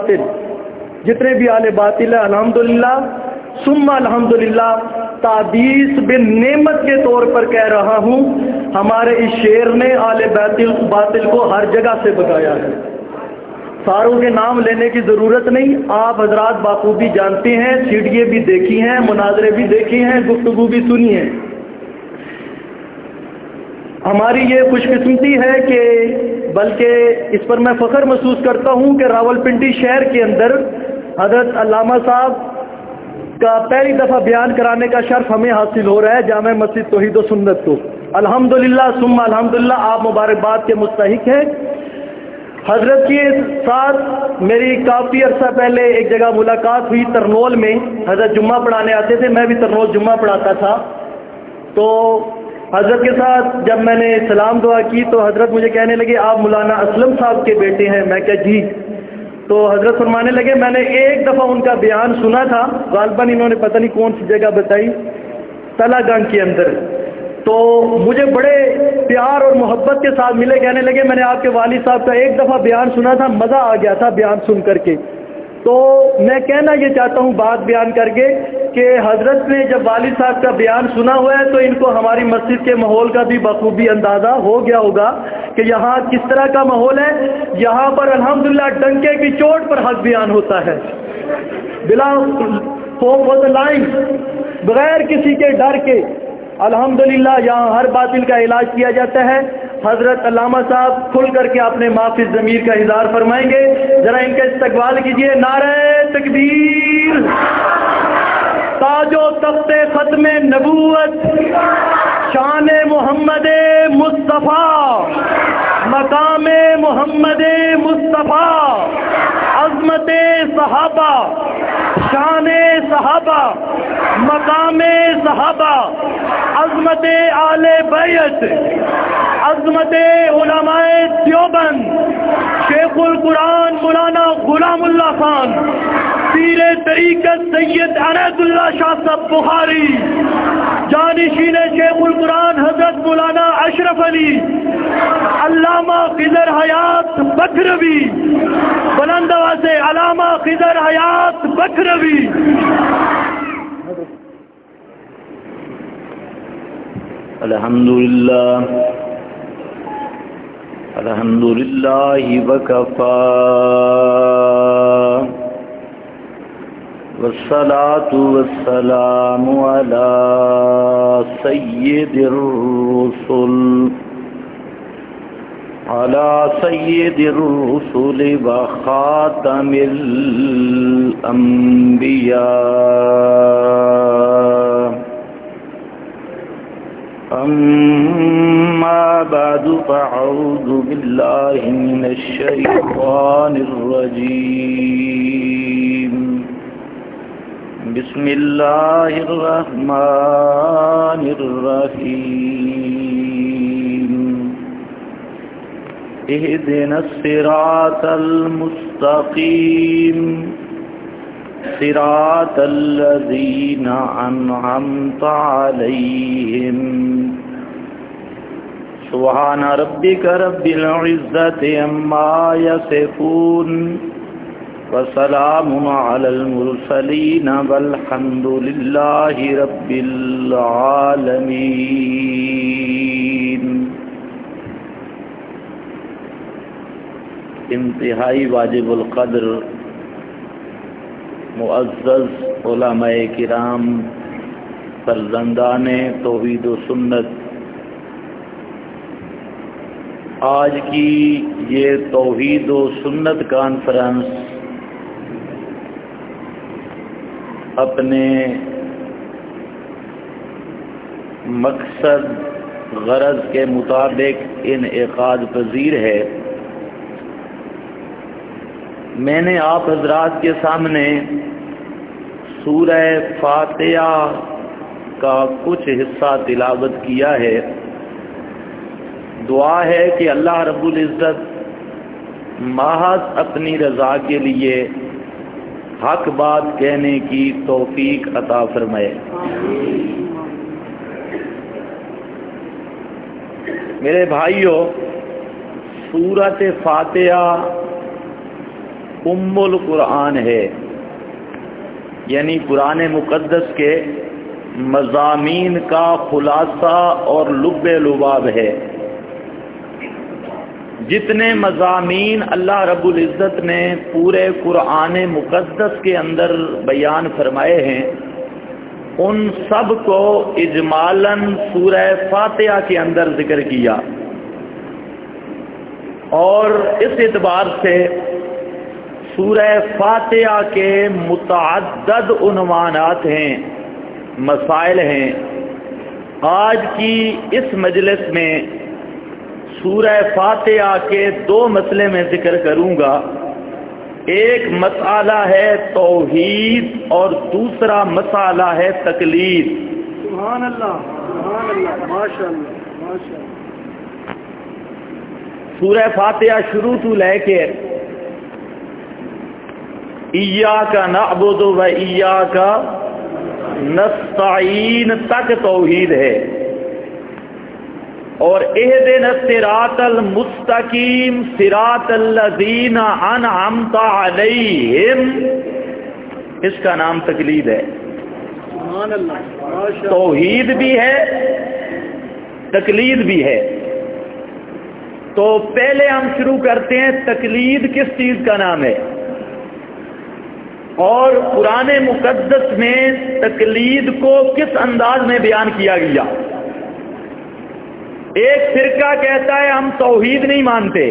جتنے بھی آل باطل ہے الحمدللہ ثم الحمدللہ تعدیث بن نعمت کے طور پر کہہ رہا ہوں، ہمارے اس شعر نے آل باطل کو ہر جگہ سے بگایا ہے۔ ساروں کے نام لینے کی ضرورت نہیں، آپ حضرات بخوبی جانتے ہیں، سیڑھیاں بھی دیکھی ہیں، مناظرے بھی دیکھی ہیں، گفتگو بھی سنی ہے۔ ہماری یہ خوش قسمتی ہے کہ بلکہ اس پر میں فخر محسوس کرتا ہوں کہ راولپنڈی شہر کے اندر حضرت علامہ صاحب کا پہلی دفعہ بیان کرانے کا شرف ہمیں حاصل ہو رہا ہے جامع مسجد توحید و سنت کو۔ الحمدللہ ثم الحمدللہ، آپ مبارکباد کے مستحق ہیں۔ حضرت کے ساتھ میری کافی عرصہ پہلے ایک جگہ ملاقات ہوئی ترنول میں، حضرت جمعہ پڑھانے آتے تھے، میں بھی ترنول جمعہ پڑھاتا تھا۔ تو حضرت کے ساتھ جب میں نے سلام دعا کی تو حضرت مجھے کہنے لگے آپ مولانا اسلم صاحب کے بیٹے ہیں؟ میں کہا جی۔ تو حضرت فرمانے لگے میں نے ایک دفعہ ان کا بیان سنا تھا، غالباً انہوں نے پتہ نہیں کون سی جگہ بتائی، تلا گنج کے اندر، تو مجھے بڑے پیار اور محبت کے ساتھ ملے، کہنے لگے میں نے آپ کے والد صاحب کا ایک دفعہ بیان سنا تھا، مزہ آ گیا تھا بیان سن کر کے۔ تو میں کہنا یہ چاہتا ہوں بات بیان کر کے کہ حضرت نے جب والد صاحب کا بیان سنا ہوا ہے تو ان کو ہماری مسجد کے ماحول کا بھی بخوبی اندازہ ہو گیا ہوگا کہ یہاں کس طرح کا ماحول ہے۔ یہاں پر الحمدللہ ڈنکے کی چوٹ پر حق بیان ہوتا ہے، بلا خوف و لائن، بغیر کسی کے ڈر کے الحمدللہ یہاں ہر باطل کا علاج کیا جاتا ہے۔ حضرت علامہ صاحب کھل کر کے اپنے معافی ضمیر کا اظہار فرمائیں گے، ذرا ان کا استقبال کیجیے۔ نعرہ تکبیر، تاج و تخت ختم نبوت، شان محمد مصطفیٰ، مقام محمد مصطفیٰ، عظمت صحابہ، شان صحابہ، مقام صحابہ، عظمت آل بیت، عظمت علماء دیوبند، شیخ القرآن مولانا غلام اللہ خان، پیر طریقت سید عنایت اللہ شاہ صاحب بخاری، جانشین شیخ القرآن حضرت مولانا اشرف علی، علامہ خضر حیات بکروی، بلند آواز سے علامہ خضر حیات بکروی۔ الحمدللہ الحمدللہ وکفا والصلاة والسلام علی سید الرسل وخاتم الانبیاء، اما بعد فاعوذ باللہ من الشیطان الرجیم، بسم اللہ الرحمن الرحیم، اہدنا الصراط المستقیم، صراط الذین انعمت علیہم، سبحان ربک رب العزة عما یصفون، وسلام علی المرسلین والحمد للہ رب العالمین۔ انتہائی واجب القدر معزز علماء کرام، فرزندان توحید و سنت، آج کی یہ توحید و سنت کانفرنس اپنے مقصد غرض کے مطابق انعقاد پذیر ہے۔ میں نے آپ حضرات کے سامنے سورہ فاتحہ کا کچھ حصہ تلاوت کیا ہے۔ دعا ہے کہ اللہ رب العزت محض اپنی رضا کے لیے حق بات کہنے کی توفیق عطا فرمائے۔ میرے بھائیوں، سورۃ فاتحہ ام القرآن ہے، یعنی قرآن مقدس کے مضامین کا خلاصہ اور لب لباب ہے۔ جتنے مضامین اللہ رب العزت نے پورے قرآن مقدس کے اندر بیان فرمائے ہیں، ان سب کو اجمالاً سورہ فاتحہ کے اندر ذکر کیا، اور اس اعتبار سے سورہ فاتحہ کے متعدد عنوانات ہیں، مسائل ہیں۔ آج کی اس مجلس میں سورہ فاتحہ کے 2 مسئلے میں ذکر کروں گا۔ ایک مسئلہ ہے توحید اور دوسرا مسئلہ ہے تقلید۔ سبحان اللہ، سبحان اللہ، ماشاء اللہ، ماشاء اللہ۔ سورہ فاتحہ شروع تو لے کے ایاک نعبد و ایاک نستعین تک توحید ہے، اور اہدنا الصراط المستقیم صراط الذین انعمت علیہم، اس کا نام تقلید ہے۔ سبحان اللہ، ماشاء اللہ۔ توحید بھی ہے، تقلید بھی ہے۔ تو پہلے ہم شروع کرتے ہیں تقلید کس چیز کا نام ہے، اور قرآن مقدس میں تقلید کو کس انداز میں بیان کیا گیا۔ ایک فرقہ کہتا ہے ہم توحید نہیں مانتے،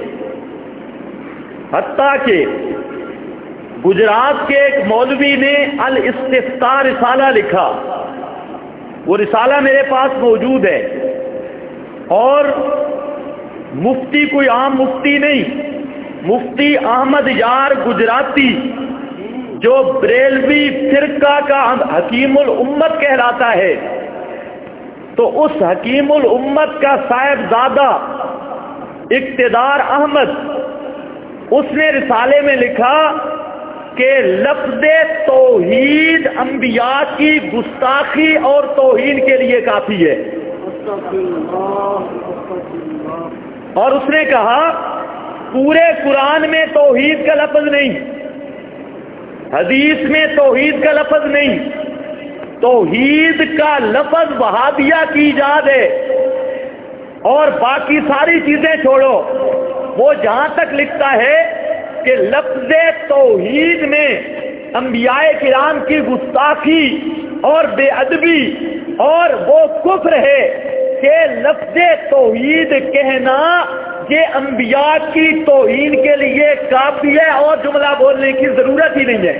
حتیٰ کہ گجرات کے ایک مولوی نے الاستفتاء رسالہ لکھا، وہ رسالہ میرے پاس موجود ہے، اور مفتی کوئی عام مفتی نہیں، مفتی احمد یار گجراتی، جو بریلوی فرقہ کا حکیم الامت کہلاتا ہے، تو اس حکیم الامت کا صاحبزادہ اقتدار احمد، اس نے رسالے میں لکھا کہ لفظ توحید انبیاء کی گستاخی اور توہین کے لیے کافی ہے، اور اس نے کہا پورے قرآن میں توحید کا لفظ نہیں، حدیث میں توحید کا لفظ نہیں، توحید کا لفظ وہابیہ کی ایجاد ہے، اور باقی ساری چیزیں چھوڑو۔ وہ جہاں تک لکھتا ہے کہ لفظ توحید میں انبیاء کرام کی گستاخی اور بے ادبی اور وہ کفر ہے کہ لفظ توحید کہنا یہ انبیاء کی توہین کے لیے کافی ہے، اور جملہ بولنے کی ضرورت ہی نہیں ہے۔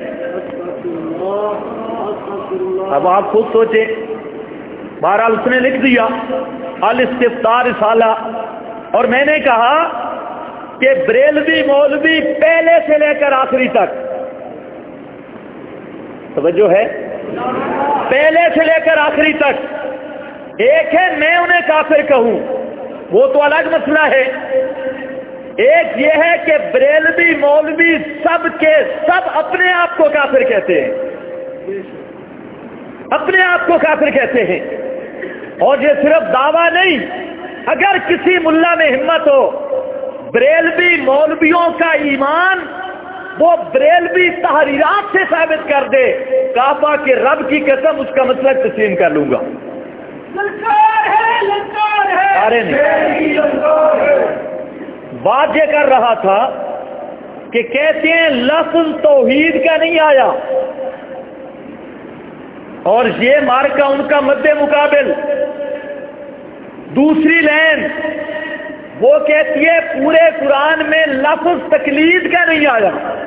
اب آپ خود سوچیں، بہرحال اس نے لکھ دیا الاستفتاء رسالہ، اور میں نے کہا کہ بریلوی مولوی پہلے سے لے کر آخری تک، توجہ ہے، پہلے سے لے کر آخری تک، ایک ہے میں انہیں کافر کہوں، وہ تو الگ مسئلہ ہے، ایک یہ ہے کہ بریلوی مولوی سب کے سب اپنے آپ کو کافر کہتے ہیں، اپنے آپ کو کافر کہتے ہیں، اور یہ صرف دعویٰ نہیں، اگر کسی ملا میں ہمت ہو بریلوی مولویوں کا ایمان وہ بریلوی تحریرات سے ثابت کر دے، کعبہ کے رب کی قسم اس کا مسلک تسلیم کر لوں گا۔ ارے نہیں، بات یہ کر رہا تھا کہ کہتے ہیں لفظ توحید کا نہیں آیا، اور یہ مارکا ان کا مد مقابل دوسری لائن وہ کہتی ہے پورے قرآن میں لفظ تقلید کا نہیں آیا،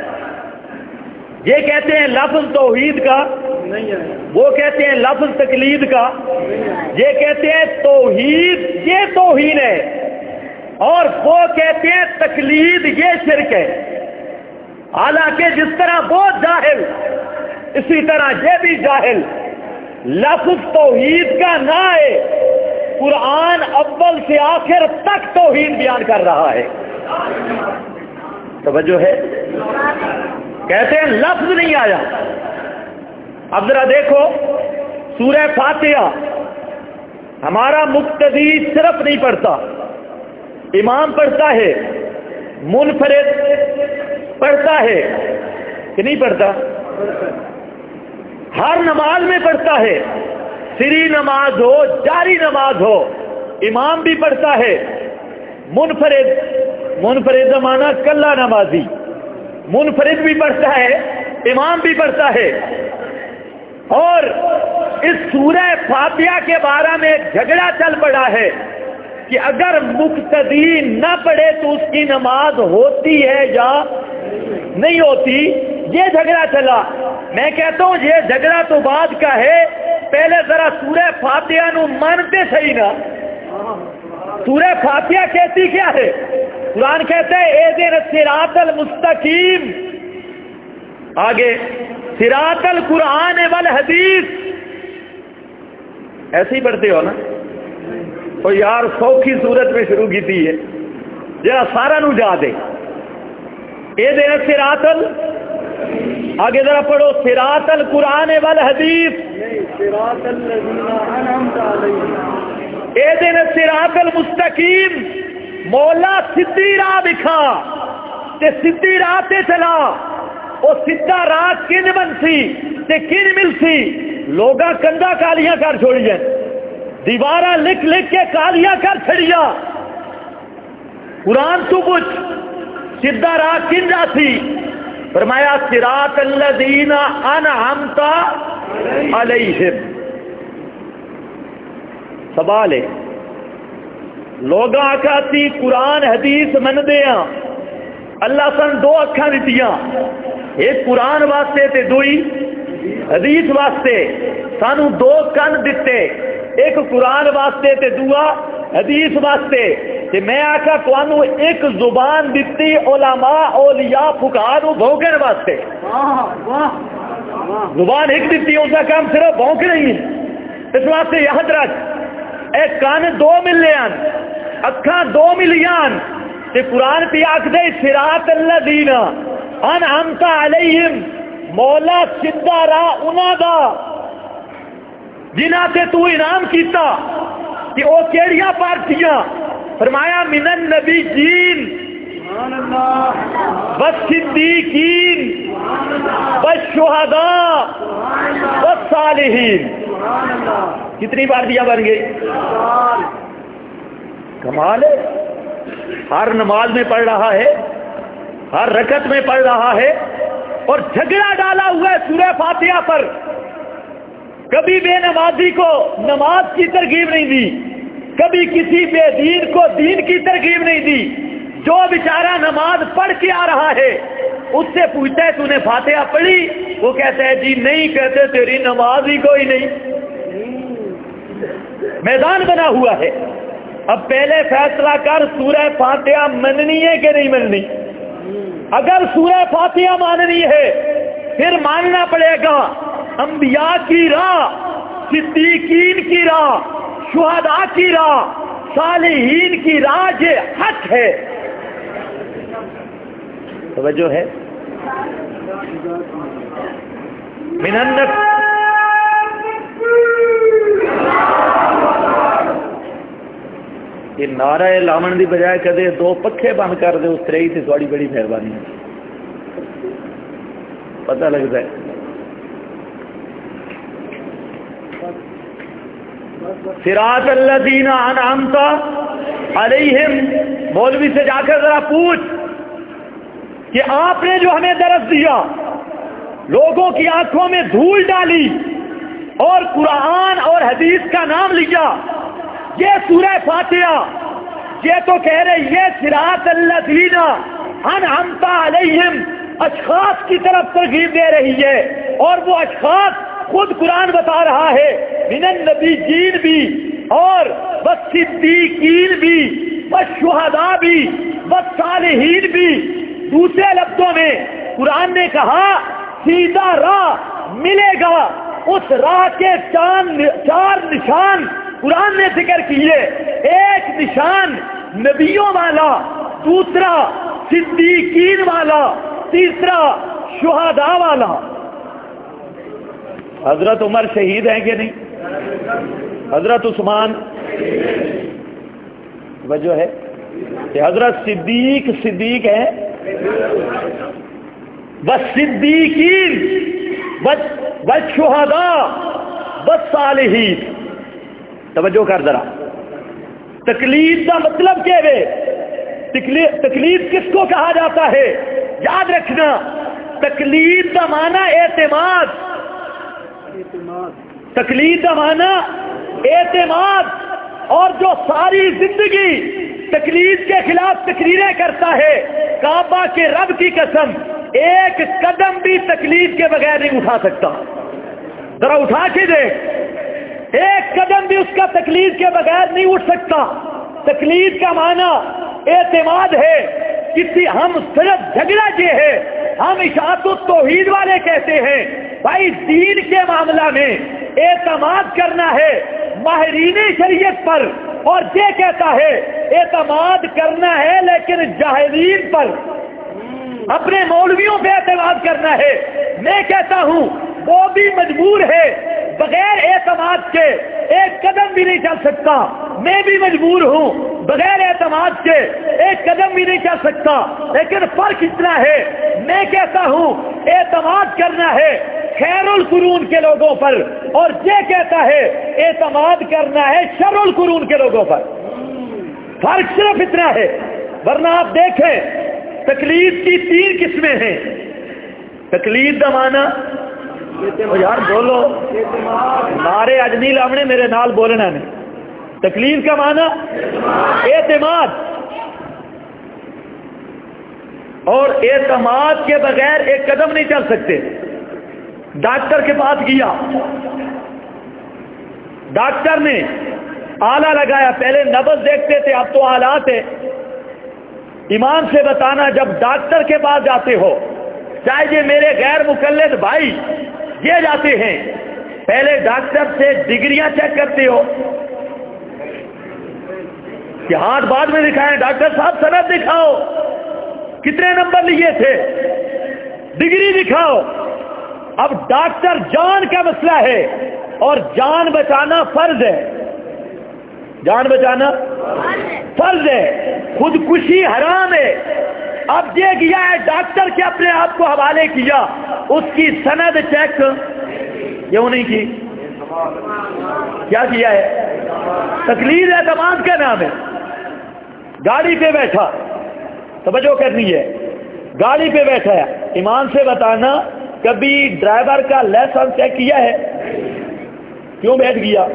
یہ کہتے ہیں لفظ توحید کا نہیں آیا، وہ کہتے ہیں لفظ تقلید کا، یہ کہتے ہیں توحید یہ توہین ہے، اور وہ کہتے ہیں تقلید یہ شرک ہے۔ حالانکہ جس طرح وہ جاہل اسی طرح یہ بھی جاہل، لفظ توحید کا نہ آئے، قرآن اول سے آخر تک توحید بیان کر رہا ہے، توجہ ہے، کہتے ہیں لفظ نہیں آیا۔ اب ذرا دیکھو سورہ فاتحہ، ہمارا مقتدی صرف نہیں پڑھتا، امام پڑھتا ہے، منفرد پڑھتا ہے، کہ نہیں پڑھتا؟ ہر نماز میں پڑھتا ہے، سری نماز ہو، جاری نماز ہو، امام بھی پڑھتا ہے، منفرد مانا کلا نمازی، منفرد بھی پڑھتا ہے، امام بھی پڑھتا ہے۔ اور اس سورہ فاتحہ کے بارے میں ایک جھگڑا چل پڑا ہے کہ اگر مقتدی نہ پڑھے تو اس کی نماز ہوتی ہے یا نہیں ہوتی، یہ جھگڑا چلا۔ میں کہتا ہوں یہ جھگڑا تو بعد کا ہے، پہلے ذرا سورہ فاتحہ نو مانتے صحیح نا۔ سورہ فاتحہ کہتی کیا ہے؟ قرآن کہتا ہے اہدنا الصراط المستقیم، آگے صراط القرآن والحدیث، ایسے ہی پڑھتے ہو نا؟ تو یار سوکھی صورت میں شروع کی تھی ہے، ذرا سارا نو جا دے۔ اہدنا الصراط آگے ذرا پڑھو، صراط القرآن والحدیث، صراط الذین انعمت علیہم، اہدنا الصراط المستقیم، مولا سیدھی راہ دکھا تے سیدھی راہ تے چلا۔ وہ سیدھا راہ کن بن سی تے کن مل سی؟ لوگاں کندا کالیاں کر چھوڑیاں، دیوارہ لکھ لکھ کے کالیاں کر چھڑیا۔ قرآن تو پوچھ سیدھا راہ کن جا سی؟ فرمایا صراط الذین انعمت علیہم۔ سوال ہے، لوگ آکھا سی قرآن حدیث من دیا، اللہ سن دو اکھاں دتیاں، ایک قرآن واسطے تے دوئی حدیث واسطے، سانو دو کن دیتے، ایک قرآن واسطے تے دوا حدیث واسطے، تے میں آکھا تانوں ایک زبان دیتی علماء اولیاء فقہاء نو بھونکن واسطے۔ زبان ایک دیتی، ان کا کام صرف بھونک نہیں ہے، اس واسطے یاد رکھ، اے کان دو ملیاں، اکھاں دو ملیاں، تے قرآن پہ آکھ دے صراط الذین انعمت علیہم، مولا سیدھا راہ انہاں دا جنہاں تے تو انعام کیتا، کہ او کیڑیاں پارٹیاں؟ فرمایا من النبیین والصدیقین والشہداء والصالحین۔ کتنی پارٹیاں بن گئی؟ کمال ہے، ہر نماز میں پڑھ رہا ہے، ہر رکعت میں پڑھ رہا ہے، اور جھگڑا ڈالا ہوا ہے سورہ فاتحہ پر۔ کبھی بے نمازی کو نماز کی ترغیب نہیں دی، کبھی کسی بے دین کو دین کی ترغیب نہیں دی۔ جو بیچارہ نماز پڑھ کے آ رہا ہے اس سے پوچھتا ہے تو نے فاتحہ پڑھی؟ وہ کہتا ہے جی نہیں، کہتے تیری نماز ہی کوئی نہیں۔ میدان بنا ہوا ہے، اب پہلے فیصلہ کر سورہ فاتحہ مننی ہے کہ نہیں مننی؟ اگر سورہ فاتحہ ماننی ہے پھر ماننا پڑے گا انبیاء کی راہ، صدیقین کی راہ، شہداء کی راہ، صالحین کی راہ، یہ حق ہے۔ توجہ ہے؟ من یہ نعرہ لاون دی بجائے کدے دو پکھے بند کر دے اس طرح ہی تھوڑی بڑی مہربانی ہے، پتہ لگتا ہے۔ صراط الذین انعمت علیہم، مولوی سے جا کر ذرا پوچھ کہ آپ نے جو ہمیں درس دیا، لوگوں کی آنکھوں میں دھول ڈالی اور قرآن اور حدیث کا نام لیا، یہ سورہ فاتحہ یہ تو کہہ رہے یہ صراط الذین انعمت علیہم اشخاص کی طرف ترغیب دے رہی ہے، اور وہ اشخاص خود قرآن بتا رہا ہے من النبیین بھی اور والصدیقین بھی والشہداء بھی والصالحین بھی۔ دوسرے لفظوں میں قرآن نے کہا سیدھا راہ ملے گا، اس راہ کے چار نشان قرآن نے ذکر کیے، ایک نشان نبیوں والا، دوسرا صدیقین والا، تیسرا شہداء والا۔ حضرت عمر شہید ہیں کہ نہیں؟ حضرت عثمان وجہ ہے کہ حضرت صدیق ہیں، والصدیقین والشہداء والصالحین. توجہ کر ذرا. تقلید کا مطلب کیا ہے؟ تقلید کس کو کہا جاتا ہے؟ یاد رکھنا، تقلید کا معنی اعتماد. تقلید کا معنی اعتماد. اور جو ساری زندگی تقلید کے خلاف تقریریں کرتا ہے، کعبہ کے رب کی قسم ایک قدم بھی تقلید کے بغیر نہیں اٹھا سکتا. ذرا اٹھا کے دیکھ، ایک قدم بھی اس کا تقلید کے بغیر نہیں اٹھ سکتا. تقلید کا معنی اعتماد ہے. کسی ہم صرف جھگڑا یہ ہے، ہم اشاعت التوحید والے کہتے ہیں بھائی دین کے معاملہ میں اعتماد کرنا ہے ماہرین شریعت پر، اور یہ کہتا ہے اعتماد کرنا ہے لیکن جاہلین پر، اپنے مولویوں پہ اعتماد کرنا ہے. میں کہتا ہوں وہ بھی مجبور ہے، بغیر اعتماد کے ایک قدم بھی نہیں چل سکتا. میں بھی مجبور ہوں، بغیر اعتماد کے ایک قدم بھی نہیں چل سکتا. لیکن فرق اتنا ہے، میں کہتا ہوں اعتماد کرنا ہے خیر القرون کے لوگوں پر، اور یہ کہتا ہے اعتماد کرنا ہے شر القرون کے لوگوں پر. فرق صرف اتنا ہے. ورنہ آپ دیکھیں تقلید کی 3 قسمیں ہیں. تقلید کا معنی یار بولو، نعرے اجنی لامنے میرے نال بولنا نہیں. تقلید کا معنی اعتماد، اور اعتماد کے بغیر ایک قدم نہیں چل سکتے. ڈاکٹر کے پاس گیا، ڈاکٹر نے آلہ لگایا. پہلے نبض دیکھتے تھے، اب تو آلات ہے. ایمان سے بتانا، جب ڈاکٹر کے پاس جاتے ہو، چاہے یہ میرے غیر مقلد بھائی یہ جاتے ہیں، پہلے ڈاکٹر سے ڈگریاں چیک کرتے ہو کہ ہاتھ بعد میں دکھائیں. ڈاکٹر صاحب سند دکھاؤ، کتنے نمبر لیے تھے، ڈگری دکھاؤ. اب ڈاکٹر جان کا مسئلہ ہے، اور جان بچانا فرض ہے. جان بچانا فرض ہے، خودکشی حرام ہے. اب یہ کیا ہے، ڈاکٹر کے اپنے آپ کو حوالے کیا، اس کی سند چیک کیوں نہیں کی؟ کیا کیا ہے؟ تقلید اعتماد کا نام ہے. گاڑی پہ بیٹھا، توجہ کرنی ہے، گاڑی پہ بیٹھا ہے. ایمان سے بتانا کبھی ڈرائیور کا لائسنس چیک کیا ہے؟ کیوں بیٹھ گیا؟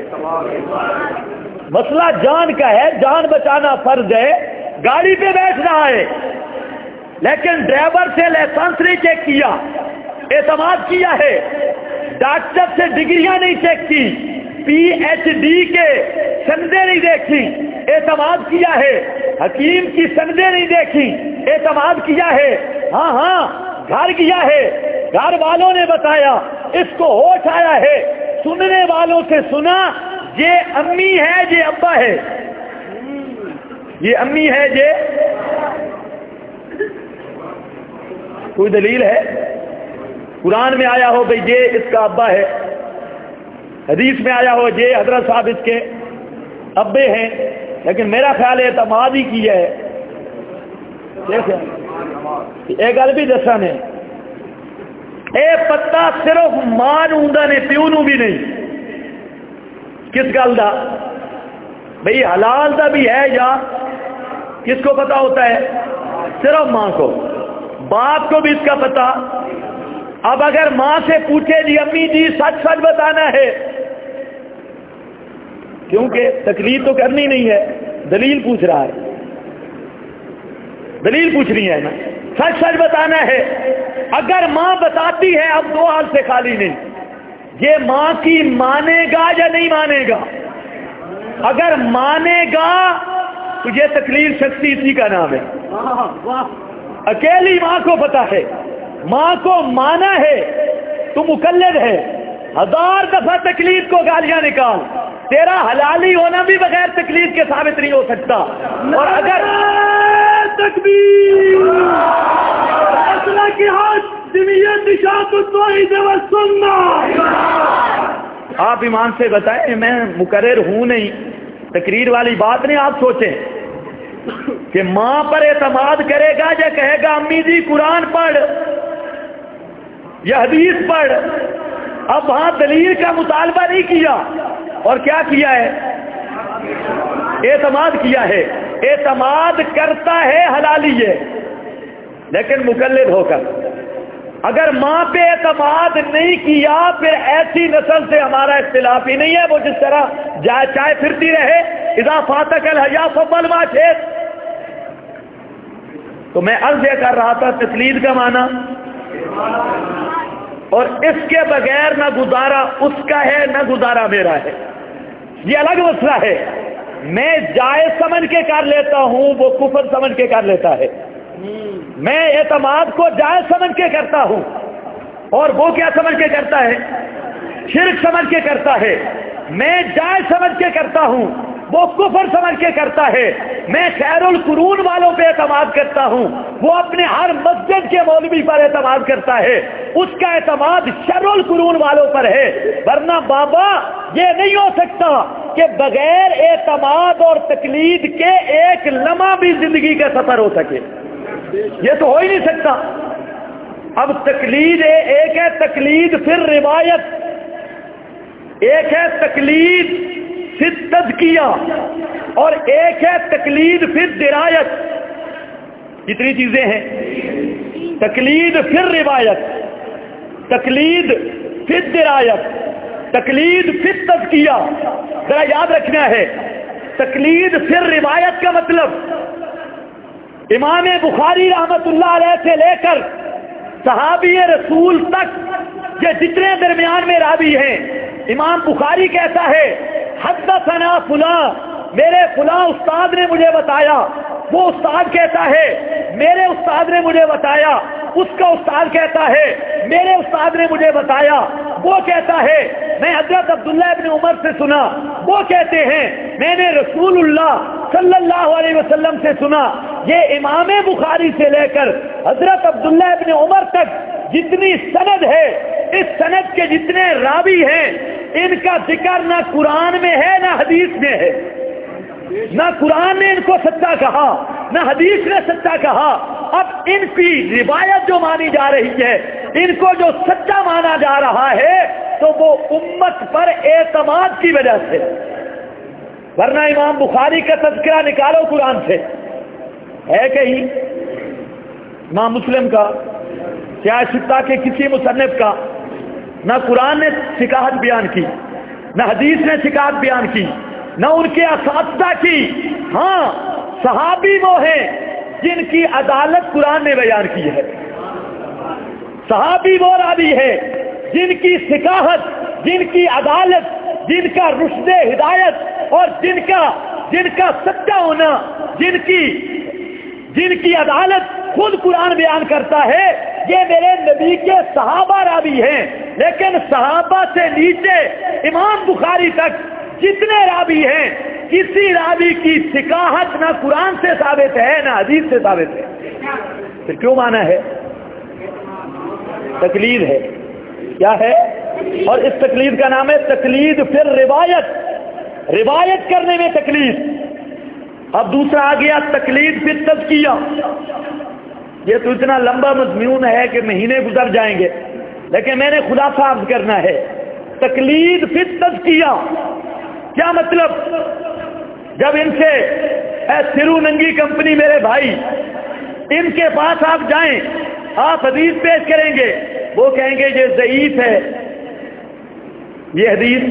مسئلہ جان کا ہے، جان بچانا فرض ہے. گاڑی پہ بیٹھ رہا ہے لیکن ڈرائیور سے لائسنس نہیں چیک کیا، اعتماد کیا ہے. ڈاکٹر سے ڈگریاں نہیں چیک کی، PhD کے سندیں نہیں دیکھی، اعتماد کیا ہے. حکیم کی سندیں نہیں دیکھی، اعتماد کیا ہے. ہاں گھر گیا ہے، گھر والوں نے بتایا، اس کو ہوش آیا ہے، سننے والوں سے سنا یہ امی ہے یہ ابا ہے، یہ امی ہے یہ. کوئی دلیل ہے؟ قرآن میں آیا ہو بھئی یہ اس کا ابا ہے، حدیث میں آیا ہو یہ حضرت صاحب اس کے ابے ہیں، لیکن میرا خیال ہے اعتماد ہی کیا ہے. ایک گل بھی دسا نے، اے پتا صرف ماں نوں نے، پیو نوں بھی نہیں. کس گل دا؟ بھئی حلال دا بھی ہے یا کس کو پتا ہوتا ہے؟ صرف ماں کو. باپ کو بھی اس کا پتا. اب اگر ماں سے پوچھے جی امی جی سچ سچ بتانا ہے، کیونکہ تکلیف تو کرنی نہیں ہے، دلیل پوچھ رہا ہے، دلیل پوچھنی ہے نا، سچ سچ بتانا ہے. اگر ماں بتاتی ہے اب 2 حال سے خالی نہیں، یہ ماں کی مانے گا یا نہیں مانے گا. اگر مانے گا تو یہ تکلیف شخصی اسی کا نام ہے. اکیلی ماں کو پتا ہے، ماں کو مانا ہے تو مقلد ہے. 1000 دفعہ تکلیف کو گالیاں نکال، تیرا حلالی ہونا بھی بغیر تکلیف کے ثابت نہیں ہو سکتا. اور اگر تکبیر اصلہ کی آپ ایمان سے بتائیں، میں مقرر ہوں نہیں، تقریر والی بات نہیں. آپ سوچیں کہ ماں پر اعتماد کرے گا یا کہے گا امی جی قرآن پڑھ، یہ حدیث پڑھ. اب وہاں دلیل کا مطالبہ نہیں کیا اور کیا کیا ہے؟ اعتماد کیا ہے. اعتماد کرتا ہے حلالی ہے لیکن مقلد ہو کر. اگر ماں پہ اعتماد نہیں کیا پھر ایسی نسل سے ہمارا اختلاف ہی نہیں ہے. وہ جس طرح چائے پھرتی رہے اذا فاتک الحیا فبل ما شئت. تو میں عرض یہ کر رہا تھا تقلید کا معنی اور اس کے بغیر نہ گزارا اس کا ہے نہ گزارا میرا ہے. یہ الگ مسئلہ ہے. میں جائز سمجھ کے کر لیتا ہوں وہ کفر سمجھ کے کر لیتا ہے. میں اعتماد کو جائز سمجھ کے کرتا ہوں اور وہ کیا سمجھ کے کرتا ہے؟ شرک سمجھ کے کرتا ہے. میں جائز سمجھ کے کرتا ہوں وہ کفر سمجھ کے کرتا ہے. میں خیر القرون والوں پہ اعتماد کرتا ہوں وہ اپنے ہر مسجد کے مولوی پر اعتماد کرتا ہے. اس کا اعتماد شر القرون والوں پر ہے. ورنہ بابا یہ نہیں ہو سکتا کہ بغیر اعتماد اور تقلید کے ایک لمحہ بھی زندگی کا سفر ہو سکے. یہ تو ہو ہی نہیں سکتا. اب تقلید ایک ہے تقلید پھر روایت, ایک ہے تقلید پھر تزکیہ اور ایک ہے تقلید پھر درایت. کتنی چیزیں ہیں؟ تقلید پھر روایت, تقلید پھر درایت, تقلید پھر تزکیہ. ذرا یاد رکھنا ہے تقلید پھر روایت کا مطلب امام بخاری رحمت اللہ علیہ سے لے کر صحابی رسول تک یہ جتنے درمیان میں راوی ہیں, امام بخاری کہتا ہے حدثنا فلاں, میرے فلاں استاد نے مجھے بتایا. وہ استاد کہتا ہے میرے استاد نے مجھے بتایا. اس کا استاد کہتا ہے میرے استاد نے مجھے بتایا. وہ کہتا ہے میں حضرت عبداللہ ابن عمر سے سنا. وہ کہتے ہیں میں نے رسول اللہ صلی اللہ علیہ وسلم سے سنا. یہ امام بخاری سے لے کر حضرت عبداللہ ابن عمر تک جتنی سند ہے, اس سند کے جتنے راوی ہیں ان کا ذکر نہ قرآن میں ہے نہ حدیث میں ہے. نہ قرآن نے ان کو سچا کہا نہ حدیث نے سچا کہا. اب ان کی روایت جو مانی جا رہی ہے, ان کو جو سچا مانا جا رہا ہے تو وہ امت پر اعتماد کی وجہ سے. ورنہ امام بخاری کا تذکرہ نکالو قرآن سے, ہے کہیں؟ امام مسلم کا, کیا ستہ کے کسی مصنف کا نہ قرآن نے شکایت بیان کی نہ حدیث نے شکایت بیان کی نہ ان کے اساتذہ کی. ہاں صحابی وہ ہیں جن کی عدالت قرآن نے بیان کی ہے. صحابی وہ راوی ہے جن کی ثقافت, جن کی عدالت, جن کا رشد ہدایت اور جن کا سچا ہونا, جن کی عدالت خود قرآن بیان کرتا ہے. یہ میرے نبی کے صحابہ راوی ہیں. لیکن صحابہ سے نیچے امام بخاری تک جتنے راوی ہیں کسی راوی کی ثقافت نہ قرآن سے ثابت ہے نہ حدیث سے ثابت ہے. پھر کیوں مانا ہے؟ تقلید ہے. کیا ہے؟ اور اس تقلید کا نام ہے تقلید پھر روایت. روایت کرنے میں تقلید. اب دوسرا آ گیا تقلید پھر تزکیہ. یہ تو اتنا لمبا مضمون ہے کہ مہینے گزر جائیں گے, لیکن میں نے خلاصہ عرض کرنا ہے. تقلید پھر تزکیہ کیا مطلب؟ جب ان سے سرو ننگی کمپنی میرے بھائی, ان کے پاس آپ جائیں, آپ حدیث پیش کریں گے, وہ کہیں گے یہ ضعیف ہے, یہ حدیث,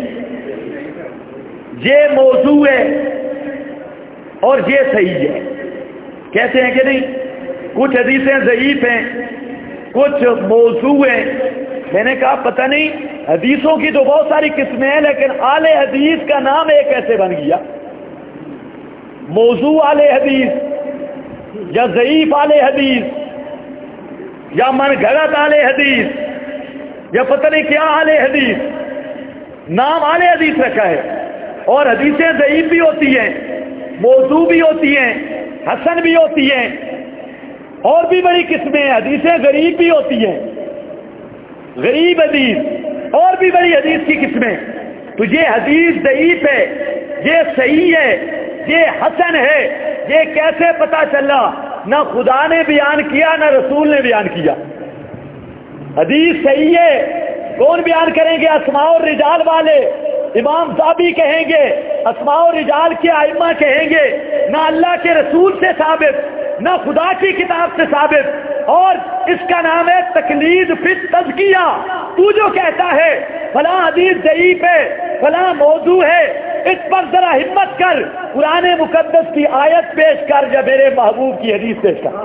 یہ موضوع ہے اور یہ صحیح ہے. کہتے ہیں کہ نہیں؟ کچھ حدیثیں ضعیف ہیں, کچھ موضوع ہیں. میں نے کہا پتہ نہیں, حدیثوں کی تو بہت ساری قسمیں ہیں لیکن اعلی حدیث کا نام ایک ایسے بن گیا. موضوع اعلی حدیث یا ضعیف اعلی حدیث یا من گھڑت اعلی حدیث یا پتہ نہیں کیا اعلی حدیث, نام اعلی حدیث رکھا ہے. اور حدیثیں ضعیف بھی ہوتی ہیں, موضوع بھی ہوتی ہیں, حسن بھی ہوتی ہیں, اور بھی بڑی قسمیں ہیں. حدیثیں غریب بھی ہوتی ہیں, غریب حدیث, اور بھی بڑی حدیث کی قسمیں. تو یہ حدیث ضعیف ہے, یہ صحیح ہے, یہ حسن ہے, یہ کیسے پتا چلا؟ نہ خدا نے بیان کیا نہ رسول نے بیان کیا. حدیث صحیح ہے، کون بیان کریں گے؟ اسماء اور رجال والے امام ذابی کہیں گے، اسماء اور رجال کے ائمہ کہیں گے، نہ اللہ کے رسول سے ثابت، نہ خدا کی کتاب سے ثابت، اور اس کا نام ہے تقلید فی التزکیہ۔ تو جو کہتا ہے فلاں حدیث ضعیف ہے، فلاں موضوع ہے، اس پر ذرا ہمت کر، قرآن مقدس کی آیت پیش کر یا میرے محبوب کی حدیث پیش کر۔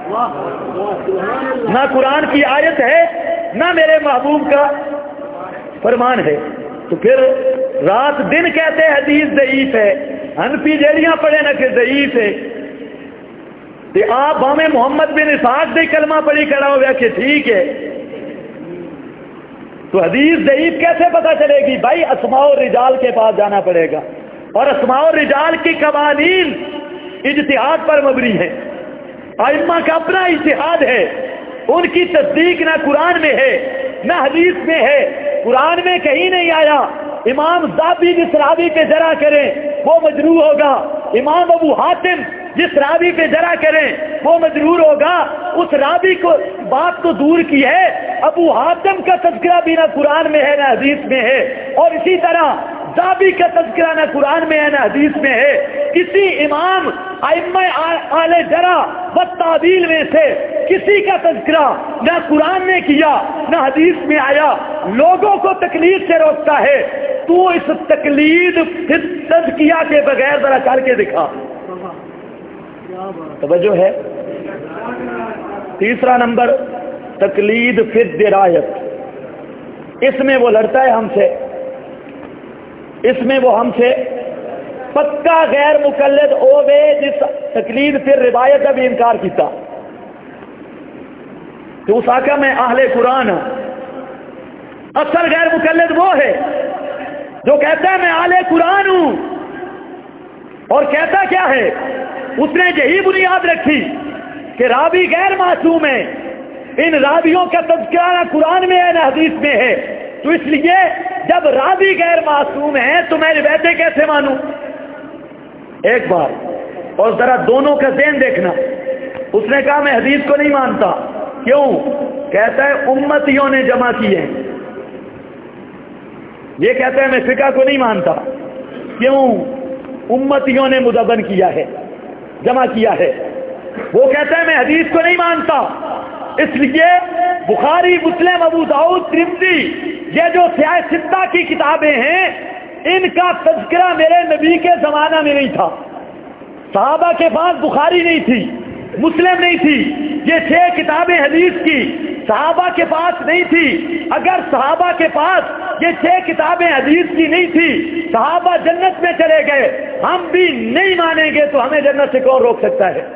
نہ قرآن کی آیت ہے نہ میرے محبوب کا فرمان ہے، تو پھر رات دن کہتے حدیث ضعیف ہے، حنفی جیڑیاں پڑھے نہ کہ ضعیف ہے، کہ آپ ہمیں محمد بن اسحاق دے کلمہ پڑھی کھڑا ہو گیا کہ ٹھیک ہے، تو حدیث ضعیف کیسے پتہ چلے گی؟ بھائی اسماء اور رجال کے پاس جانا پڑے گا، اور اسماء اور رجال کی قوانین اجتہاد پر مبنی ہے، ائمہ کا اپنا اجتہاد ہے، ان کی تصدیق نہ قرآن میں ہے نہ حدیث میں ہے، قرآن میں کہیں نہیں آیا امام ذابی جس راوی پہ جرح کریں وہ مجروح ہوگا، امام ابو حاتم جس راوی پہ جرح کریں وہ مجرور ہوگا، اس راوی کو بات تو دور کی ہے، ابو حاتم کا تذکرہ بھی نہ قرآن میں ہے نہ حدیث میں ہے، اور اسی طرح ذابی کا تذکرہ نہ قرآن میں ہے نہ حدیث میں ہے۔ کسی امام ائمہ اہل جرح و تعدیل میں سے کسی کا تذکرہ نہ قرآن نے کیا نہ حدیث میں آیا، لوگوں کو تقلید سے روکتا ہے، تو اس تقلید تزکیہ کے بغیر ذرا کر کے دکھا۔ توجہ ہے؟ تیسرا نمبر تقلید فی الدرایت، اس میں وہ لڑتا ہے ہم سے، اس میں وہ ہم سے پکا غیر مقلد ہوے جس تقلید فی روایت کا بھی انکار کیتا، تو اس آقا میں اہل قرآن ہوں۔ اکثر غیر مقلد وہ ہے جو کہتا ہے میں اہل قرآن ہوں، اور کہتا کیا ہے؟ اس نے یہی بنیاد رکھی کہ راوی غیر معصوم ہے، ان راویوں کا تذکرہ نہ قرآن میں ہے نہ حدیث میں ہے، تو اس لیے جب راوی غیر معصوم ہے تو میں روایتیں کیسے مانوں؟ ایک بار اور ذرا دونوں کا ذہن دیکھنا، اس نے کہا میں حدیث کو نہیں مانتا، کیوں؟ کہتا ہے امتیوں نے جمع کیے، یہ کہتا ہے میں فقہ کو نہیں مانتا، کیوں؟ امتیوں نے مدون کیا ہے، جمع کیا ہے۔ وہ کہتا ہے میں حدیث کو نہیں مانتا، اس لیے بخاری، مسلم، ابو داؤد، ترمذی، یہ جو سیاہ ستہ کی کتابیں ہیں ان کا تذکرہ میرے نبی کے زمانہ میں نہیں تھا، صحابہ کے پاس بخاری نہیں تھی، مسلم نہیں تھی، یہ 6 کتابیں حدیث کی صحابہ کے پاس نہیں تھی۔ اگر صحابہ کے پاس یہ 6 کتابیں حدیث کی نہیں تھی، صحابہ جنت میں چلے گئے، ہم بھی نہیں مانیں گے تو ہمیں جنت سے کون روک سکتا ہے؟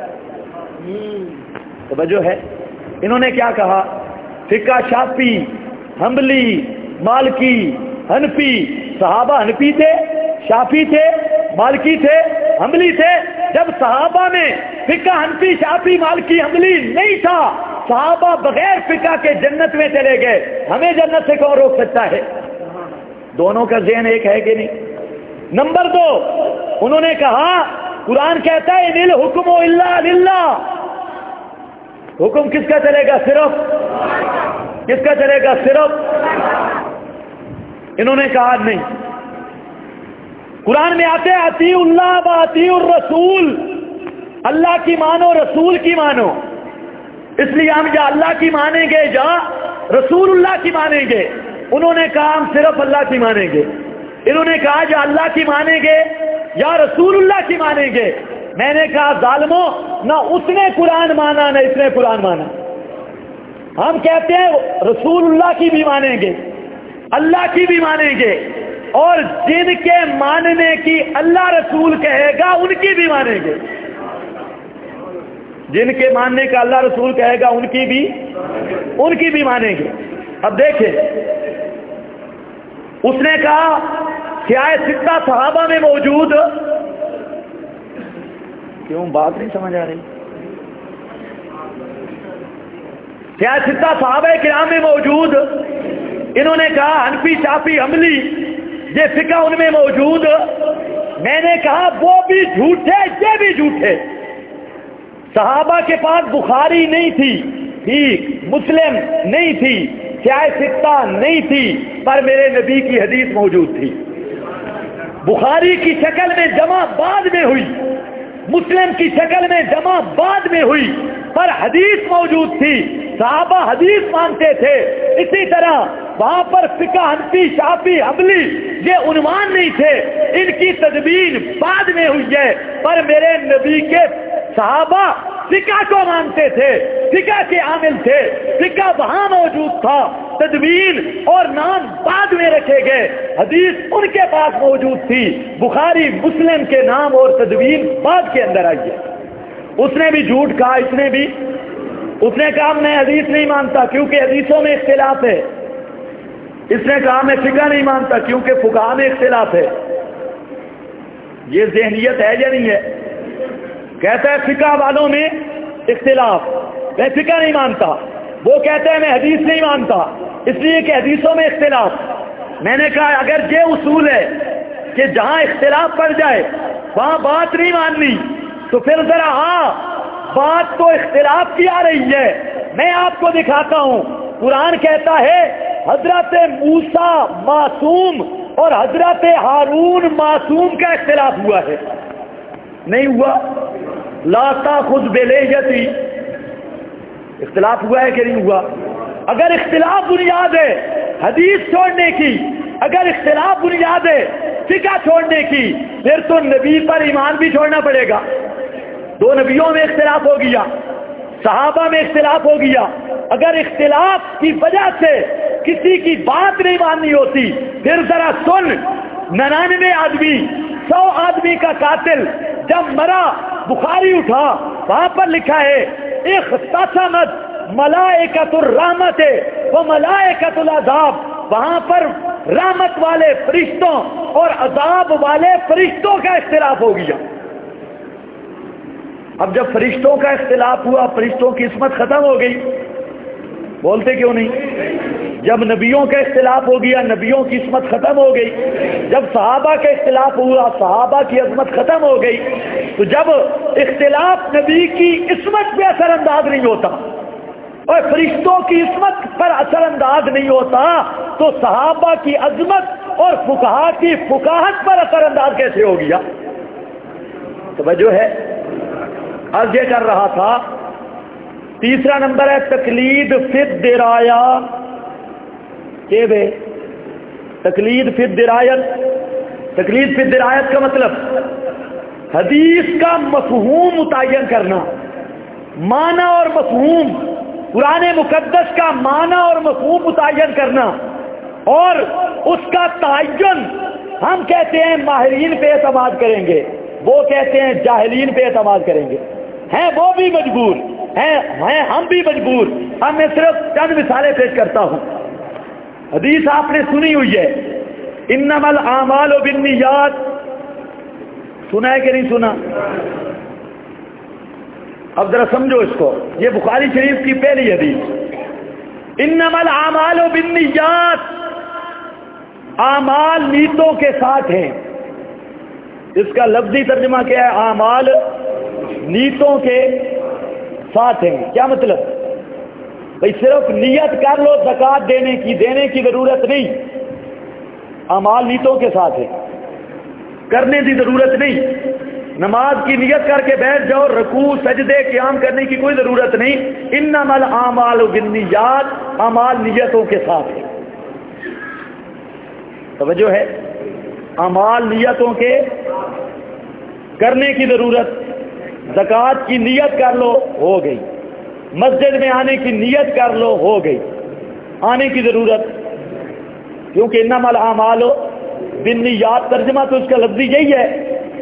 توجہ ہے؟ انہوں نے کیا کہا؟ فقہ شافعی، حنبلی، مالکی، حنفی، صحابہ حنفی تھے، شافعی تھے، مالکی تھے، حنبلی تھے۔ جب صحابہ میں فقہ حنفی، شافعی، مالکی، حنبلی نہیں تھا، صحابہ بغیر فقہ کے جنت میں چلے گئے، ہمیں جنت سے کون روک سکتا ہے؟ دونوں کا ذہن ایک ہے کہ نہیں؟ نمبر 2، انہوں نے کہا قرآن کہتا ہے ان الحکم الا للہ، حکم کس کا چلے گا؟ صرف کس کا چلے گا؟ صرف۔ انہوں نے کہا نہیں، قرآن میں آتے اطیعوا اللہ و اطیعوا الرسول، اللہ کی مانو، رسول کی مانو، اس لیے ہم یا اللہ کی مانیں گے یا رسول اللہ کی مانیں گے۔ انہوں نے کہا ہم صرف اللہ کی مانیں گے، انہوں نے کہا یا اللہ کی مانیں گے یا رسول اللہ کی مانیں گے۔ میں نے کہا ظالموں، نہ اس نے قرآن مانا نہ اس نے قرآن مانا، ہم کہتے ہیں رسول اللہ کی بھی مانیں گے، اللہ کی بھی مانیں گے، اور جن کے ماننے کی اللہ رسول کہے گا ان کی بھی مانیں گے، جن کے ماننے کا اللہ رسول کہے گا ان کی بھی مانیں گے۔ اب دیکھیں، اس نے کہا سیاہ ستہ صحابہ میں موجود، کیوں بات نہیں سمجھ آ رہی؟ سیاہ ستہ صحابہ کرام میں موجود، انہوں نے کہا حنفی، شافعی، حنبلی، یہ فقہ ان میں موجود۔ میں نے کہا وہ بھی جھوٹے، یہ بھی جھوٹے۔ صحابہ کے پاس بخاری نہیں تھی، ٹھیک مسلم نہیں تھی، سیاہ ستہ نہیں تھی، پر میرے نبی کی حدیث موجود تھی۔ بخاری کی شکل میں جمع بعد میں ہوئی، مسلم کی شکل میں جمع بعد میں ہوئی، پر حدیث موجود تھی، صحابہ حدیث مانتے تھے۔ اسی طرح وہاں پر فقہ حنفی شافعی حنبلی یہ عنوان نہیں تھے، ان کی تدوین بعد میں ہوئی ہے، پر میرے نبی کے صحابہ فقہ کو مانتے تھے، فقہ کے عامل تھے، فقہ وہاں موجود تھا، تدوین اور نام بعد میں رکھے گئے، حدیث ان کے پاس موجود تھی۔ بخاری مسلم کے نام اور تدوین بعد کے اندر آئی ہے۔ اس نے بھی جھوٹ کہا، اس نے کہا میں حدیث نہیں مانتا کیونکہ حدیثوں میں اختلاف ہے، اس نے کہا میں فقہ نہیں مانتا کیونکہ فقہ میں اختلاف ہے۔ یہ ذہنیت ہے یا نہیں ہے؟ کہتا ہے فقہ والوں میں اختلاف، میں فقہ نہیں مانتا، وہ کہتا ہے میں حدیث نہیں مانتا اس لیے کہ حدیثوں میں اختلاف۔ میں نے کہا اگر یہ اصول ہے کہ جہاں اختلاف پڑ جائے وہاں بات نہیں ماننی، تو پھر ذرا بات تو اختلاف کی آ رہی ہے۔ میں آپ کو دکھاتا ہوں، قرآن کہتا ہے حضرت موسیٰ معصوم اور حضرت ہارون معصوم کا اختلاف ہوا ہے، نہیں ہوا؟ لا تاخذ بلیہتی، اختلاف ہوا ہے کہ نہیں ہوا؟ اگر اختلاف بنیاد ہے حدیث چھوڑنے کی، اگر اختلاف بنیاد ہے فقہ چھوڑنے کی، پھر تو نبی پر ایمان بھی چھوڑنا پڑے گا۔ دو نبیوں میں اختلاف ہو گیا، صحابہ میں اختلاف ہو گیا، اگر اختلاف کی وجہ سے کسی کی بات نہیں ماننی ہوتی، پھر ذرا سن، 99 آدمی 100 آدمی کا قاتل جب مرا، بخاری اٹھا، وہاں پر لکھا ہے اختصمت ملائکۃ الرحمت و ملائکۃ العذاب، وہاں پر رحمت والے فرشتوں اور عذاب والے فرشتوں کا اختلاف ہو گیا۔ اب جب فرشتوں کا اختلاف ہوا، فرشتوں کی عصمت ختم ہو گئی، بولتے کیوں نہیں؟ جب نبیوں کا اختلاف ہو گیا، نبیوں کی عصمت ختم ہو گئی، جب صحابہ کا اختلاف ہوا، صحابہ کی عظمت ختم ہو گئی، تو جب اختلاف نبی کی عصمت پہ اثر انداز نہیں ہوتا اور فرشتوں کی عصمت پر اثر انداز نہیں ہوتا، تو صحابہ کی عظمت اور فقہا کی فقاہت پر اثر انداز کیسے ہو گیا؟ توجہ ہے؟ عرض یہ کر رہا تھا، تیسرا نمبر ہے تقلید فی الدرایا، کہ بے تقلید فی الدرایت۔ تقلید فی الدرایت کا مطلب حدیث کا مفہوم متعین کرنا، معنی اور مفہوم، قرآن مقدس کا معنی اور مفہوم متعین کرنا، اور اس کا تعین ہم کہتے ہیں ماہرین پہ اعتماد کریں گے، وہ کہتے ہیں جاہلین پہ اعتماد کریں گے، ہیں وہ بھی مجبور ہیں ہم بھی مجبور۔ اب میں صرف چند مثالیں پیش کرتا ہوں۔ حدیث آپ نے سنی ہوئی ہے، انما الاعمال بالنیات، سنا ہے کہ نہیں سنا؟ اب ذرا سمجھو اس کو، یہ بخاری شریف کی پہلی حدیث، انما الاعمال بالنیات، اعمال نیتوں کے ساتھ ہیں۔ اس کا لفظی ترجمہ کیا ہے؟ اعمال نیتوں کے ساتھ ہیں۔ کیا مطلب؟ بھئی صرف نیت کر لو زکوٰۃ دینے کی ضرورت نہیں، اعمال نیتوں کے ساتھ ہیں، کرنے کی ضرورت نہیں، نماز کی نیت کر کے بیٹھ جاؤ، رکوع سجدے قیام کرنے کی کوئی ضرورت نہیں، انما الاعمال بالنیات، اعمال نیتوں کے ساتھ ہیں۔ توجہ ہے؟ اعمال نیتوں کے کرنے کی ضرورت، زکوٰۃ کی نیت کر لو، ہو گئی، مسجد میں آنے کی نیت کر لو، ہو گئی، آنے کی ضرورت، کیونکہ انما الاعمال بالنیات، ترجمہ تو اس کا لفظی یہی ہے۔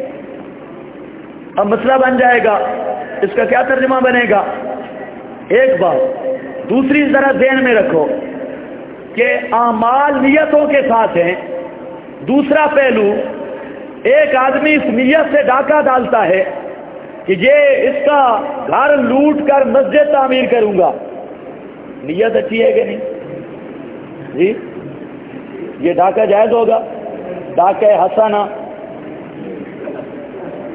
اب مسئلہ بن جائے گا، اس کا کیا ترجمہ بنے گا؟ ایک بات، دوسری ذرا ذہن میں رکھو کہ اعمال نیتوں کے ساتھ ہیں۔ دوسرا پہلو، ایک آدمی اس نیت سے ڈاکہ ڈالتا ہے کہ یہ اس کا گھر لوٹ کر مسجد تعمیر کروں گا، نیت اچھی ہے کہ نہیں جی؟ یہ ڈاکہ جائز ہوگا؟ ڈاکہ حسنہ،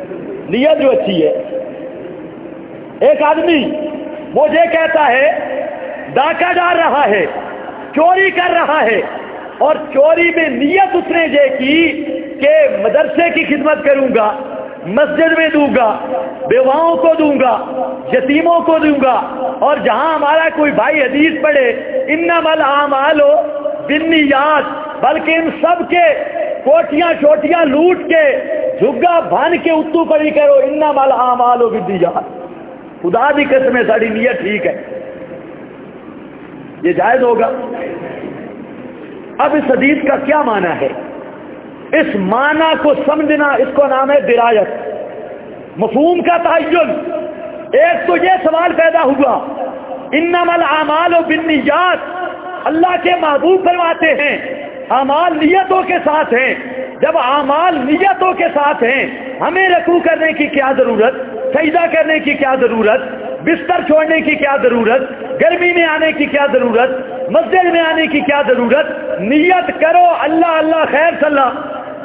نیت جو اچھی ہے۔ ایک آدمی وہ یہ کہتا ہے ڈاکہ ڈال رہا ہے، چوری کر رہا ہے، اور چوری میں نیت اس نے یہ کی کہ مدرسے کی خدمت کروں گا، مسجد میں دوں گا، بیواؤں کو دوں گا، یتیموں کو دوں گا، اور جہاں ہمارا کوئی بھائی حدیث پڑھے انما الاعمال بالنیات، بلکہ ان سب کے کوٹیاں چوٹیاں لوٹ کے جھگا بھن کے اتو پڑی کرو انما الاعمال بالنیات، خدا دی قسم ہے ساری نیت ٹھیک ہے، یہ جائز ہوگا؟ اب اس حدیث کا کیا معنی ہے؟ اس معنی کو سمجھنا، اس کو نام ہے درایت، مفہوم کا تعین۔ ایک تو یہ سوال پیدا ہوا، انما الاعمال بالنیات، اللہ کے محبوب فرماتے ہیں اعمال نیتوں کے ساتھ ہیں، جب اعمال نیتوں کے ساتھ ہیں ہمیں رکوع کرنے کی کیا ضرورت، سجدہ کرنے کی کیا ضرورت، بستر چھوڑنے کی کیا ضرورت، گرمی میں آنے کی کیا ضرورت، مسجد میں آنے کی کیا ضرورت؟ نیت کرو اللہ اللہ خیر صلی اللہ،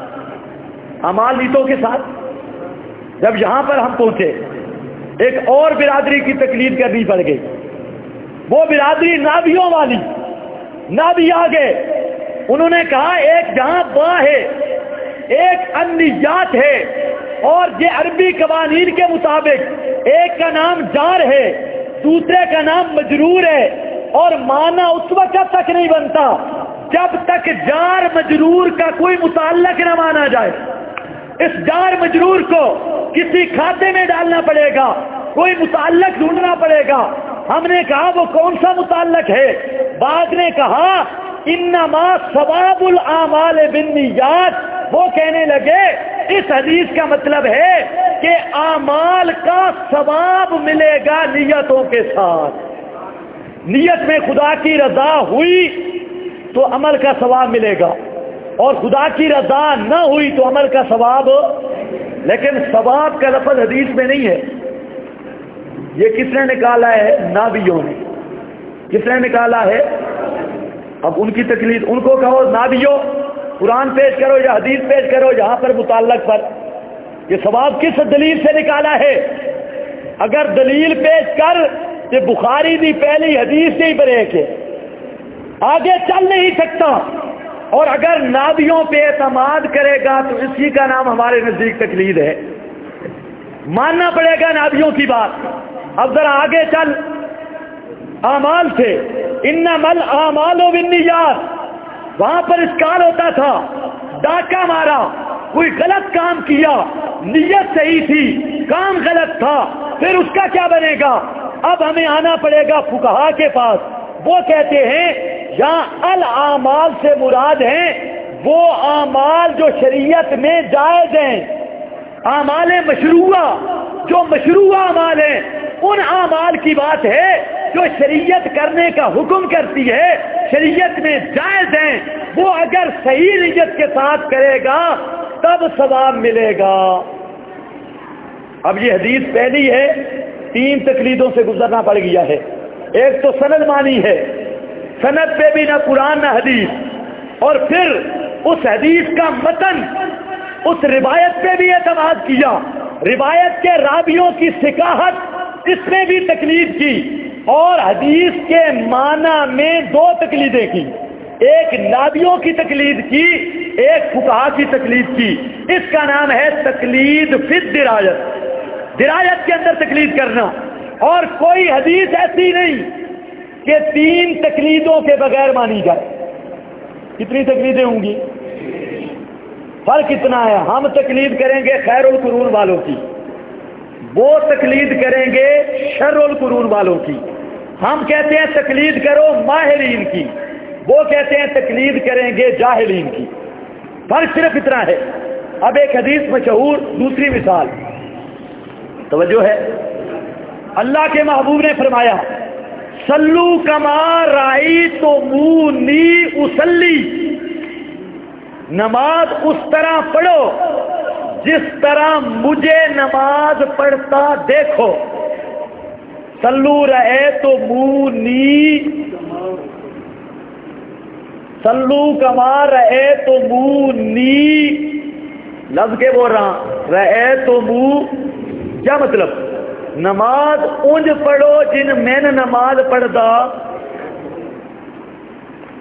اعمال نیتوں کے ساتھ۔ جب یہاں پر ہم پہنچے ایک اور برادری کی تقلید کرنی پڑ گئی، وہ برادری نابیوں والی، نابی آگے انہوں نے کہا ایک جہاں با ہے، ایک النیات ہے، اور یہ عربی قوانین کے مطابق ایک کا نام جار ہے، دوسرے کا نام مجرور ہے، اور معنی اس وقت تک نہیں بنتا جب تک جار مجرور کا کوئی متعلق نہ مانا جائے۔ اس جار مجرور کو کسی کھاتے میں ڈالنا پڑے گا، کوئی متعلق ڈھونڈنا پڑے گا۔ ہم نے کہا وہ کون سا متعلق ہے؟ بعد نے کہا انما ثواب الاعمال بالنیات، وہ کہنے لگے اس حدیث کا مطلب ہے کہ اعمال کا ثواب ملے گا نیتوں کے ساتھ، نیت میں خدا کی رضا ہوئی تو عمل کا ثواب ملے گا، اور خدا کی رضا نہ ہوئی تو عمل کا ثواب، لیکن ثواب کا لفظ حدیث میں نہیں ہے۔ یہ کس نے نکالا ہے؟ نابیوں نے۔ کس نے نکالا ہے؟ اب ان کی تقلید، ان کو کہو نابیوں قرآن پیش کرو یا حدیث پیش کرو یہاں پر متعلق پر، یہ ثواب کس دلیل سے نکالا ہے؟ اگر دلیل پیش کر کہ بخاری دی پہلی حدیث سے ہی بریک ہے، آگے چل نہیں سکتا، اور اگر نابیوں پہ اعتماد کرے گا تو اسی کا نام ہمارے نزدیک تقلید ہے، ماننا پڑے گا نابیوں کی بات۔ اب ذرا آگے چل، اعمال تھے انما الاعمال بالنیات، وہاں پر اسکال ہوتا تھا، ڈاکہ مارا، کوئی غلط کام کیا، نیت صحیح تھی، کام غلط تھا، پھر اس کا کیا بنے گا؟ اب ہمیں آنا پڑے گا فقہا کے پاس، وہ کہتے ہیں یہاں الاعمال سے مراد ہیں وہ اعمال جو شریعت میں جائز ہیں، اعمال مشروعہ، جو مشروع اعمال ہیں ان اعمال کی بات ہے جو شریعت کرنے کا حکم کرتی ہے، شریعت میں جائز ہیں، وہ اگر صحیح نیت کے ساتھ کرے گا تب ثواب ملے گا۔ اب یہ حدیث پہلی ہے، 3 تقلیدوں سے گزرنا پڑ گیا ہے۔ ایک تو سند مانی ہے، سند پہ بھی نہ قرآن نہ حدیث، اور پھر اس حدیث کا متن، اس روایت پہ بھی اعتماد کیا، روایت کے راویوں کی ثقاہت اس میں بھی تقلید کی، اور حدیث کے معنی میں 2 تقلیدیں کی، ایک نابیوں کی تقلید کی، ایک فقہا کی تقلید کی۔ اس کا نام ہے تقلید فی الدرایت، درایت کے اندر تقلید کرنا، اور کوئی حدیث ایسی نہیں کہ 3 تقلیدوں کے بغیر مانی جائے۔ کتنی تقلیدیں ہوں گی؟ فرق اتنا ہے، ہم تقلید کریں گے خیر القرون والوں کی، وہ تقلید کریں گے شر القرون والوں کی۔ ہم کہتے ہیں تقلید کرو ماہرین کی، وہ کہتے ہیں تقلید کریں گے جاہلین کی، فرق صرف اتنا ہے۔ اب ایک حدیث مشہور، دوسری مثال، توجہ ہے، اللہ کے محبوب نے فرمایا صلو کما رأیتمونی اصلی، نماز اس طرح پڑھو جس طرح مجھے نماز پڑھتا دیکھو۔ صلو رأیتمونی، صلو کما رأیتمونی، لفظ کے بول رہا رأیتمو، کیا مطلب؟ نماز اونج پڑھو جن میں نے نماز پڑھدا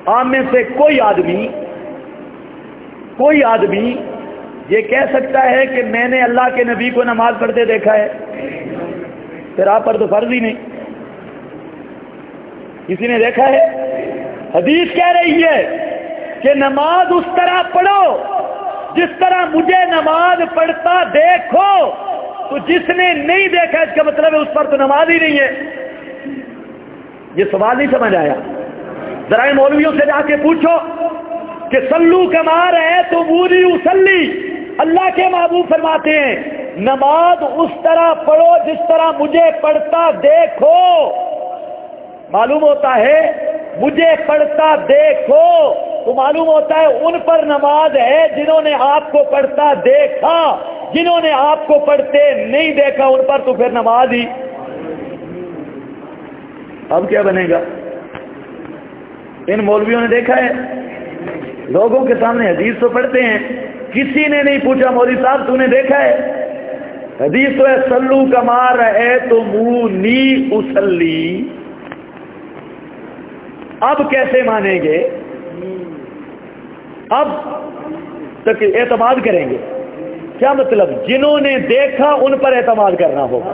آپ میں سے کوئی آدمی یہ کہہ سکتا ہے کہ میں نے اللہ کے نبی کو نماز پڑھتے دیکھا ہے؟ پھر آپ پر تو فرض ہی نہیں. کسی نے دیکھا ہے؟ حدیث کہہ رہی ہے کہ نماز اس طرح پڑھو جس طرح مجھے نماز پڑھتا دیکھو. تو جس نے نہیں دیکھا اس کا مطلب ہے اس پر تو نماز ہی نہیں ہے. یہ سوال نہیں سمجھ آیا؟ ذرا مولویوں سے جا کے پوچھو کہ سلو کما رہے تو موری اسلی. اللہ کے محبوب فرماتے ہیں نماز اس طرح پڑھو جس طرح مجھے پڑھتا دیکھو. معلوم ہوتا ہے مجھے پڑھتا دیکھو تو معلوم ہوتا ہے ان پر نماز ہے جنہوں نے آپ کو پڑھتا دیکھا. جنہوں نے آپ کو پڑھتے نہیں دیکھا ان پر تو پھر نماز ہی. اب کیا بنے گا؟ ان مولویوں نے دیکھا ہے؟ لوگوں کے سامنے حدیث تو پڑھتے ہیں, کسی نے نہیں پوچھا مولوی صاحب تو نے دیکھا ہے؟ حدیث تو ہے سلو کما رہے تو مونی اسلی. اب کیسے مانیں گے؟ اب تک اعتماد کریں گے. کیا مطلب؟ جنہوں نے دیکھا ان پر اعتماد کرنا ہوگا.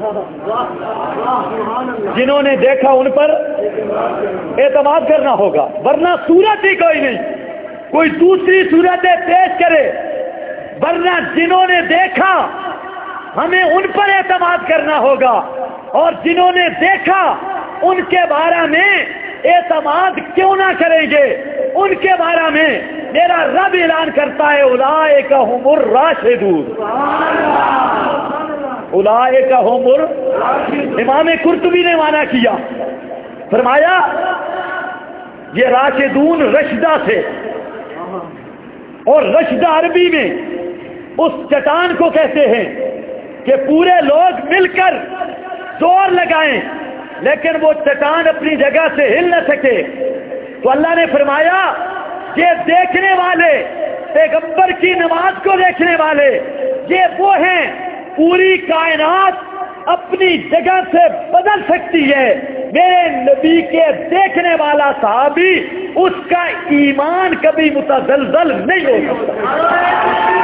جنہوں نے دیکھا ان پر اعتماد کرنا ہوگا, ورنہ صورت ہی کوئی نہیں. کوئی دوسری صورتیں پیش کرے, ورنہ جنہوں نے دیکھا ہمیں ان پر اعتماد کرنا ہوگا, اور جنہوں نے دیکھا ان کے بارے میں اعتماد کیوں نہ کریں گے؟ ان کے بارے میں میرا رب اعلان کرتا ہے اولئک هم الراشدون. اولئک هم الراشدون. امام قرطبی نے معنی کیا, فرمایا یہ راشدون رشدہ سے, اور رشدہ عربی میں اس چٹان کو کہتے ہیں کہ پورے لوگ مل کر زور لگائیں لیکن وہ چٹان اپنی جگہ سے ہل نہ سکے. تو اللہ نے فرمایا یہ دیکھنے والے, پیغمبر کی نماز کو دیکھنے والے, یہ وہ ہیں پوری کائنات اپنی جگہ سے بدل سکتی ہے. میرے نبی کے دیکھنے والا صحابی اس کا ایمان کبھی متزلزل نہیں ہو سکتا.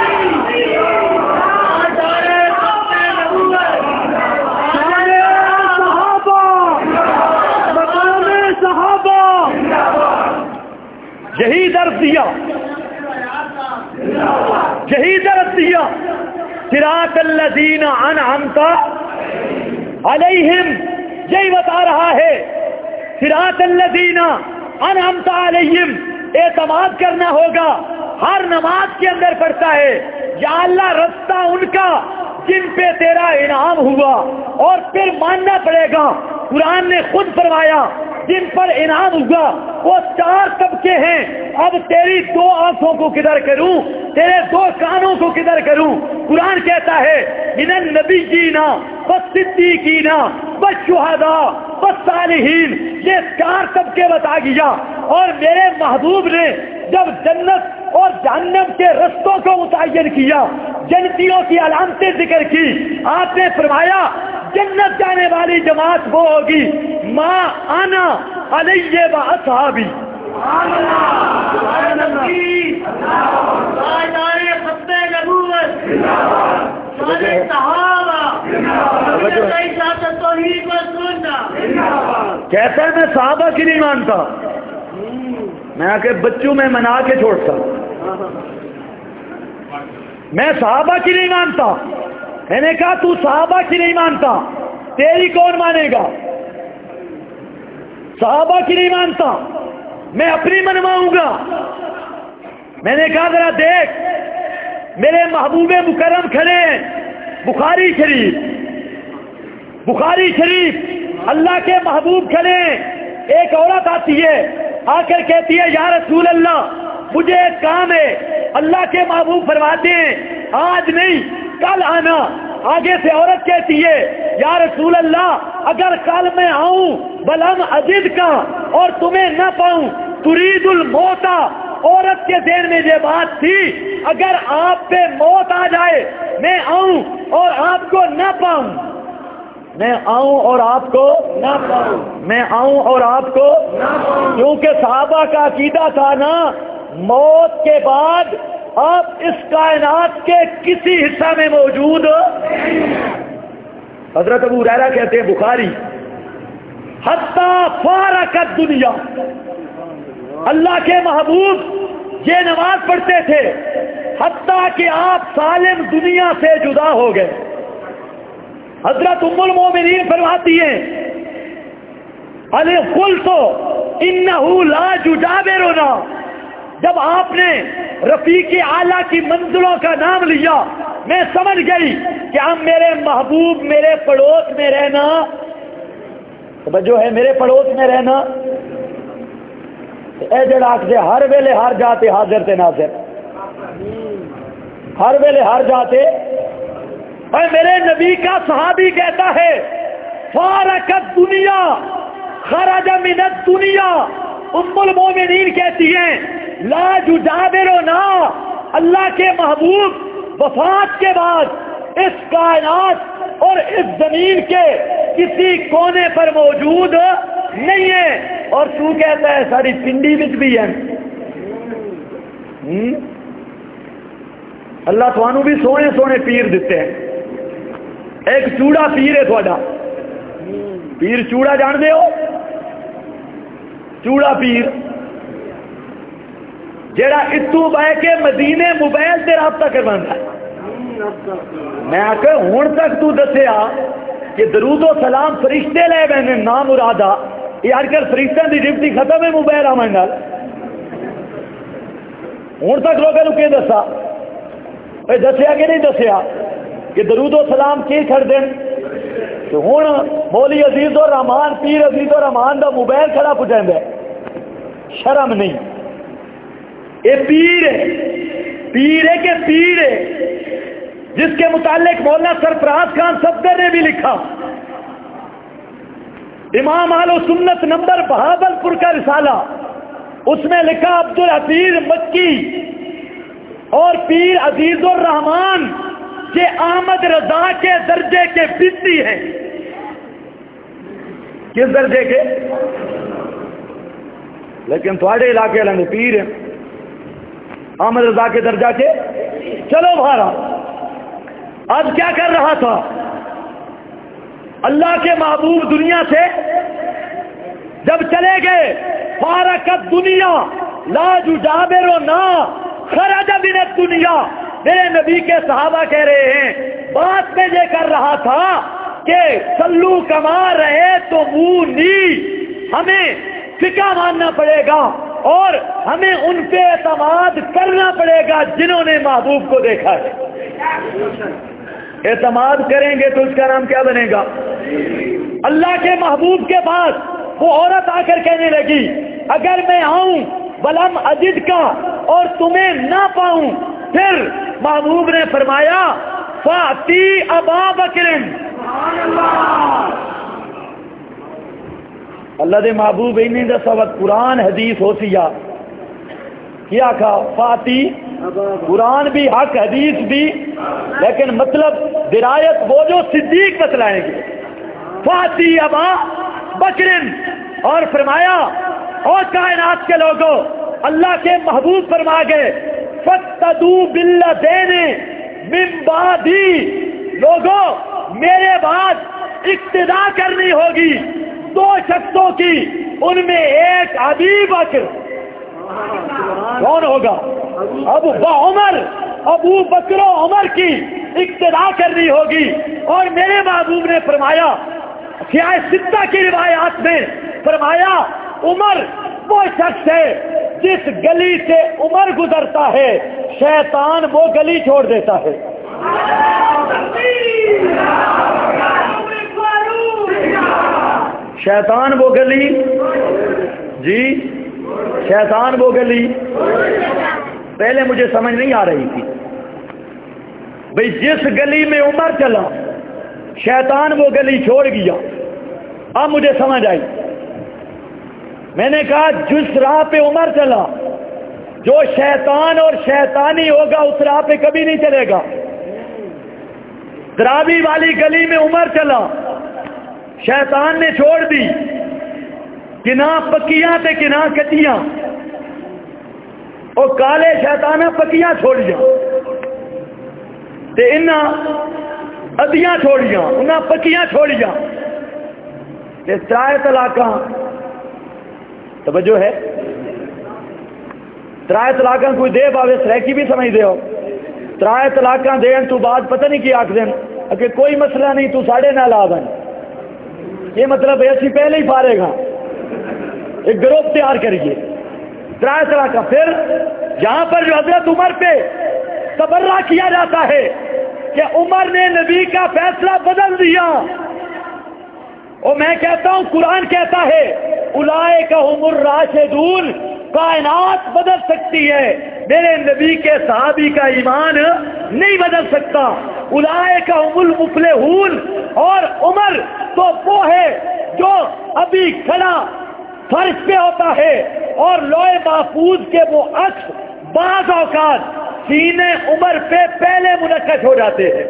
یہی درس دیا, یہی درس دیا. صراط الذین انعمت علیہم, یہی بتا رہا ہے صراط الذین انعمت علیہم. اعتماد کرنا ہوگا, ہر نماز کے اندر پڑھتا ہے یا اللہ رستہ ان کا جن پہ تیرا انعام ہوا, اور پھر ماننا پڑے گا. قرآن نے خود فرمایا جن پر انعام ہوا وہ 4 طبقے ہیں. اب تیری 2 آنکھوں کو کدھر کروں, تیرے 2 کانوں کو کدھر کروں؟ قرآن کہتا ہے من النبیین والصدیقین والشہداء والصالحین. یہ 4 طبقے بتا گیا, اور میرے محبوب نے جب جنت اور جہنم کے رستوں کو متعین کیا, جنتیوں کی علامتیں ذکر کی, آپ نے فرمایا جنت جانے والی جماعت وہ ہوگی ما انا علیہ و اصحابی. کہتا ہے میں صحابہ کی نہیں مانتا, میں آ کے بچوں میں منا کے چھوڑتا. میں صحابہ کی نہیں مانتا. میں نے کہا تو صحابہ کی نہیں مانتا, تیری کون مانے گا؟ صحابہ کی نہیں مانتا, میں اپنی منواؤں گا. میں نے کہا ذرا دیکھ, میرے محبوب مکرم کھڑے ہیں, بخاری شریف, بخاری شریف, اللہ کے محبوب کھڑے ہیں. ایک عورت آتی ہے, آ کر کہتی ہے یا رسول اللہ مجھے ایک کام ہے. اللہ کے محبوب فرماتے ہیں آج نہیں کل آنا. آگے سے عورت کہتی ہے یا رسول اللہ اگر کل میں آؤں بلم عزیز کا اور تمہیں نہ پاؤں ترید الموتا. عورت کے ذہن میں یہ بات تھی اگر آپ پہ موت آ جائے میں آؤں اور آپ کو نہ پاؤں. میں آؤں اور آپ کو نہ پاؤں، میں آؤں اور آپ کو نہ پاؤں، کیونکہ صحابہ کا عقیدہ تھا نا موت کے بعد آپ اس کائنات کے کسی حصہ میں موجود حضرت ابو ہریرہ کہتے ہیں بخاری حتی فارقت دنیا، اللہ کے محبوب یہ نماز پڑھتے تھے حتیٰ کہ آپ سالم دنیا سے جدا ہو گئے۔ حضرت ام المومنین فرماتی ہیں علی قلت انہ لا یجاورنا، جب آپ نے رفیق اعلیٰ کی منزلوں کا نام لیا میں سمجھ گئی کہ ہم میرے محبوب میرے پڑوس میں رہنا، جو ہے میرے پڑوس میں رہنا اے جڑاک سے ہر ویلے ہر جاتے حاضر تے ناظر، ہر ویلے ہر جاتے۔ اے میرے نبی کا صحابی کہتا ہے فارقت دنیا خرج من الدنیا، ام المومنین کہتی ہیں لا یجاورنا، اللہ کے محبوب وفات کے بعد اس کائنات اور اس زمین کے کسی کونے پر موجود نہیں ہے، اور تو کہتا ہے ساری پنڈی وچ بھی ہے۔ اللہ تھانوں بھی سونے سونے پیر دیتے ہیں، ایک چوڑا پیر ہے تھوڑا، پیر چوڑا جان دے ہو، چوڑا پیر جیڑا اتو بہ کے مدینے موبائل سے رابطہ کروانا ہے۔ میں آکے ہون تک تو دسیا کہ درود و سلام فرشتے لے میں نام مرادا، یہ آج کل فرشتوں کی ڈیوٹی ختم ہے موبائل آمن نال، ہون تک لوگوں کو کہ دسا دسیا کہ نہیں دسیا کہ درود و سلام کی کھڑ دیں، کہ ہوں مولی عزیز الرحمان پیر عزیز الرحمان دا موبائل کھڑا پہنچا ہے، شرم نہیں۔ یہ پیر ہے، پیر ہے کہ پیر ہے، جس کے متعلق مولانا سرفراز خان صفدر نے بھی لکھا، امام اہل سنت نمبر بہاول پور کا رسالہ، اس میں لکھا عبد الحفیظ مکی اور پیر عزیز الرحمان یہ احمد رضا کے درجے کے بنتی ہیں۔ کس درجے کے؟ لیکن تھوڑے علاقے والے پیر ہیں احمد رضا کے درجہ کے۔ چلو بھارا، اب کیا کر رہا تھا؟ اللہ کے محبوب دنیا سے جب چلے گئے، فارقت دنیا لا یجاورنا خرج من الدنیا، میرے نبی کے صحابہ کہہ رہے ہیں بات میں یہ کر رہا تھا کہ سلو کما رہے تو منہ نی، ہمیں فقہ ماننا پڑے گا اور ہمیں ان پہ اعتماد کرنا پڑے گا جنہوں نے محبوب کو دیکھا ہے۔ اعتماد کریں گے تو اس کا نام کیا بنے گا؟ اللہ کے محبوب کے پاس وہ عورت آ کر کہنے لگی اگر میں آؤں ولم اجد کا اور تمہیں نہ پاؤں، پھر محبوب نے فرمایا فاتی ابا بکر، اللہ دے محبوب انہیں دسا وقت قرآن حدیث ہو سیا کیا کہا فاتی، قرآن بھی حق حدیث بھی، لیکن مطلب درایت وہ جو صدیق بتلائیں گے۔ فاتی ابا بکر، اور فرمایا اور کائنات کے لوگوں اللہ کے محبوب فرما گئے فتدو باللذین من بعدی، لوگوں میرے بعد اقتدا کرنی ہوگی دو شخصوں کی، ان میں ایک ابی بکر، کون ہوگا؟ ابو بکر و عمر کی اقتدا کرنی ہوگی۔ اور میرے محبوب نے فرمایا سیاہ ستہ کی روایات میں فرمایا عمر وہ شخص ہے جس گلی سے عمر گزرتا ہے شیطان وہ گلی چھوڑ دیتا ہے۔ شیطان وہ گلی، جی شیطان وہ گلی، پہلے مجھے سمجھ نہیں آ رہی تھی بھئی جس گلی میں عمر چلا شیطان وہ گلی چھوڑ گیا، اب مجھے سمجھ آئی۔ میں نے کہا جس راہ پہ عمر چلا جو شیطان اور شیطانی ہوگا اس راہ پہ کبھی نہیں چلے گا۔ دراوی والی گلی میں عمر چلا شیطان نے چھوڑ دی کنا پکیاں تے کنا کچیاں، او کالے شیطانہ پکیاں چھوڑیاں تے انہاں ادیاں چھوڑیاں، انہاں پکیاں چھوڑیاں تے ترائے طلاقاں، توجہ ہے، ترائے طلاقاں کوئی دے پاوے سریکی بھی سمجھ دے ہو، ترائے طلاقاں دین تو بعد پتہ نہیں کی آکھ دین کہ کوئی مسئلہ نہیں تو ساڑھے نہ لا دیں، یہ مطلب ہے اسی پہلے ہی فارغ ہاں، ایک گروپ تیار کریے ترائے طلاقاں۔ پھر یہاں پر جو حضرت عمر پہ تبرہ کیا جاتا ہے کہ عمر نے نبی کا فیصلہ بدل دیا، اور میں کہتا ہوں قرآن کہتا ہے اولئک هم الراشدون، کائنات بدل سکتی ہے، میرے نبی کے صحابی کا ایمان نہیں بدل سکتا۔ اولئک هم المفلحون، اور عمر تو وہ ہے جو ابھی کھڑا فرش پہ ہوتا ہے اور لوح محفوظ کے وہ عکس بعض اوقات سینے عمر پہ پہلے منعقد ہو جاتے ہیں،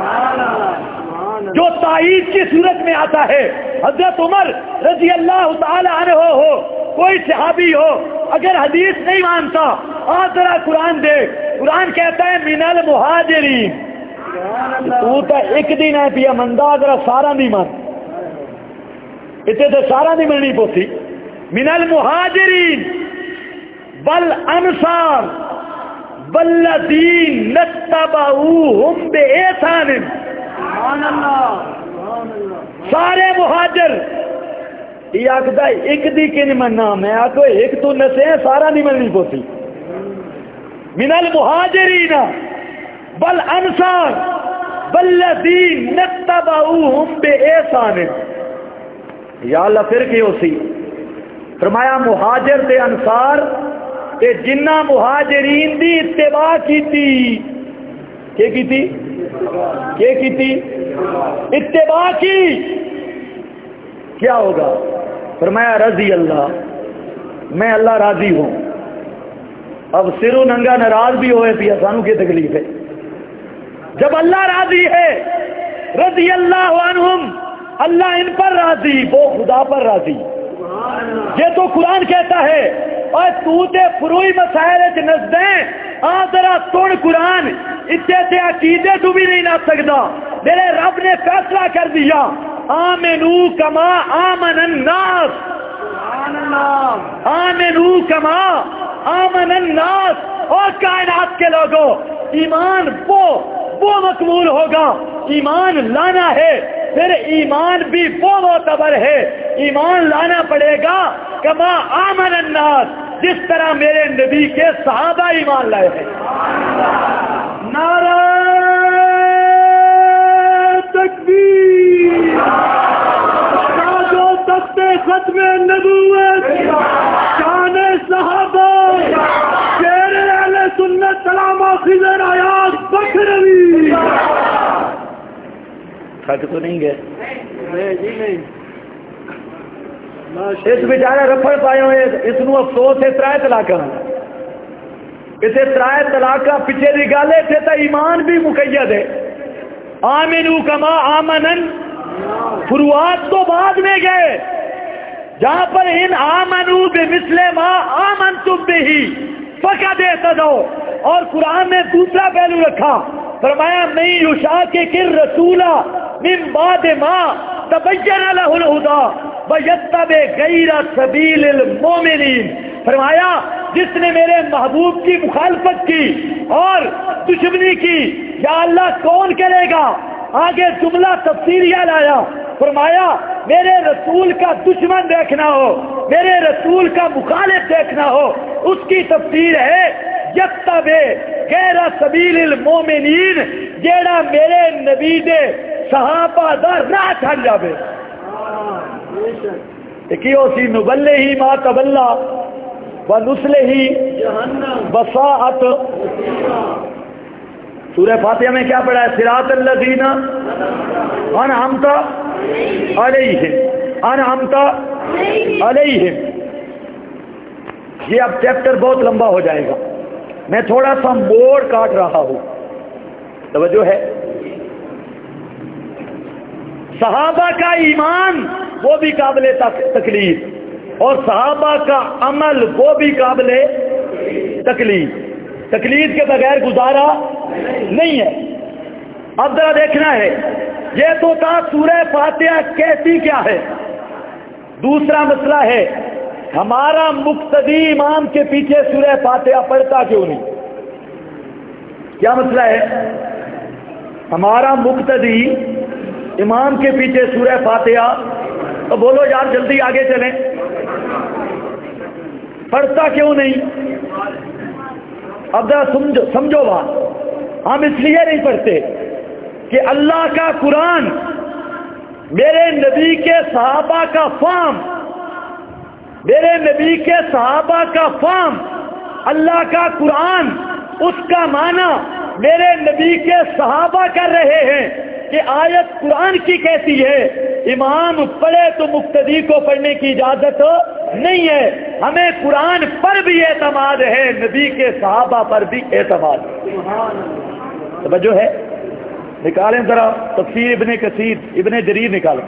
جو تائید کی صورت میں آتا ہے۔ حضرت عمر رضی اللہ تعالی عنہ ہو، کوئی صحابی ہو، اگر حدیث نہیں مانتا ذرا قرآن دے، قرآن کہتا ہے من المہاجرین، تو تا ایک دن ہے پیا مندہ ذرا سارا نہیں مان، اتنے تو سارا نہیں ملنی پوسی، من المہاجرین والانصار والذین اتبعوہم بإحسان، سارے مہاجر یہ آخدا ایک دی کی نہیں مننا، میں آخو ایک تو نسے سارا نہیں ملنی پوسی، من المہاجرین والانصار والذین اتبعوہم بإحسان۔ یا اللہ پھر کی ہو سی، فرمایا مہاجر تے انصار تے جنہ مہاجرین دی اتباع کیتی، کیا کیتی؟ کیا کیتی؟ اتباع کی، کیا ہوگا؟ فرمایا رضی اللہ، میں اللہ راضی ہوں۔ اب سرو ننگا ناراض بھی ہوئے پیا سانو کی تکلیف ہے، جب اللہ راضی ہے رضی اللہ عنہم، اللہ ان پر راضی، وہ خدا پر راضی۔ یہ تو قرآن کہتا ہے، اور تو تے فروئی مسائل نزدیں ذرا توڑ قرآن اتنے تے عقیدے تو بھی نہیں نہ سکتا۔ میرے رب نے فیصلہ کر دیا آمنو کما آمن الناس، آمنو کما آمن الناس، اور کائنات کے لوگوں ایمان وہ مقبول ہوگا، ایمان لانا ہے، پھر ایمان بھی وہ معتبر ہے، ایمان لانا پڑے گا کما آمن الناس، جس طرح میرے نبی کے صحابہ ایمان لائے ہیں۔ نعرہ تکبیر، تاج و تخت ختم نبوت، شان صحابہ، شیر اہل سنت سلامہ خضر آیات بکروی۔ تھک تو نہیں گئے؟ اس بیچارے رفڑ پائے ہوئے، اس نو افسوس ہے ترائے طلاقاں، اسے ترائے طلاقاں پیچھے دی گالے تھے تا ایمان بھی مقید ہے۔ آمنو کما آمنن، فروعات تو بعد میں گئے، جہاں پر ان آمنو بمثل ما آمنتم بہ فقد اہتدوا، اور قرآن نے دوسرا پہلو رکھا، فرمایا من یشاقق الرسول من بعد ما تبین لہ الہدی ویتبع غیر سبیل المؤمنین، فرمایا جس نے میرے محبوب کی مخالفت کی اور دشمنی کی، یا اللہ کون کرے گا؟ آگے جملہ تفسیریہ لایا، فرمایا میرے رسول کا دشمن دیکھنا ہو، میرے رسول کا مخالف دیکھنا ہو، اس کی تفسیر ہے یتبع غیر سبیل المؤمنین، جیڑا میرے نبی دے صحابہ دا راہ چھڑ جاوے۔ کیوں سی نبلہ ہی ما تبلا ونسلہ ہی وساعت۔ سورہ فاتحہ میں کیا پڑھا ہے؟ صراط الذین انعمت علیہم، انعمت علیہم۔ یہ اب چیپٹر بہت لمبا ہو جائے گا، میں تھوڑا سا موڑ کاٹ رہا ہوں، توجہ ہے۔ صحابہ کا ایمان وہ بھی قابل تکلیف، اور صحابہ کا عمل وہ بھی قابل تکلیف، تکلیف کے بغیر گزارا نہیں ہے۔ اب ذرا دیکھنا ہے، یہ تو تھا سورہ فاتحہ کہتی کیا ہے۔ دوسرا مسئلہ ہے ہمارا مقتدی امام کے پیچھے سورہ فاتحہ پڑھتا کیوں نہیں؟ کیا مسئلہ ہے؟ ہمارا مقتدی امام کے پیچھے سورہ فاتحہ، تو بولو یار جلدی آگے چلیں، پڑھتا کیوں نہیں؟ اب ذرا سمجھو بات، ہم اس لیے نہیں پڑھتے کہ اللہ کا قرآن میرے نبی کے صحابہ کا فہم، میرے نبی کے صحابہ کا فہم، اللہ کا قرآن اس کا معنی میرے نبی کے صحابہ کر رہے ہیں کہ آیت قرآن کی کہتی ہے امام پڑھے تو مقتدی کو پڑھنے کی اجازت نہیں ہے۔ ہمیں قرآن پر بھی اعتماد ہے، نبی کے صحابہ پر بھی اعتماد ہے۔ توجہ ہے؟ نکالیں ذرا تفسیر ابن کثیر، ابن جریر نکالیں۔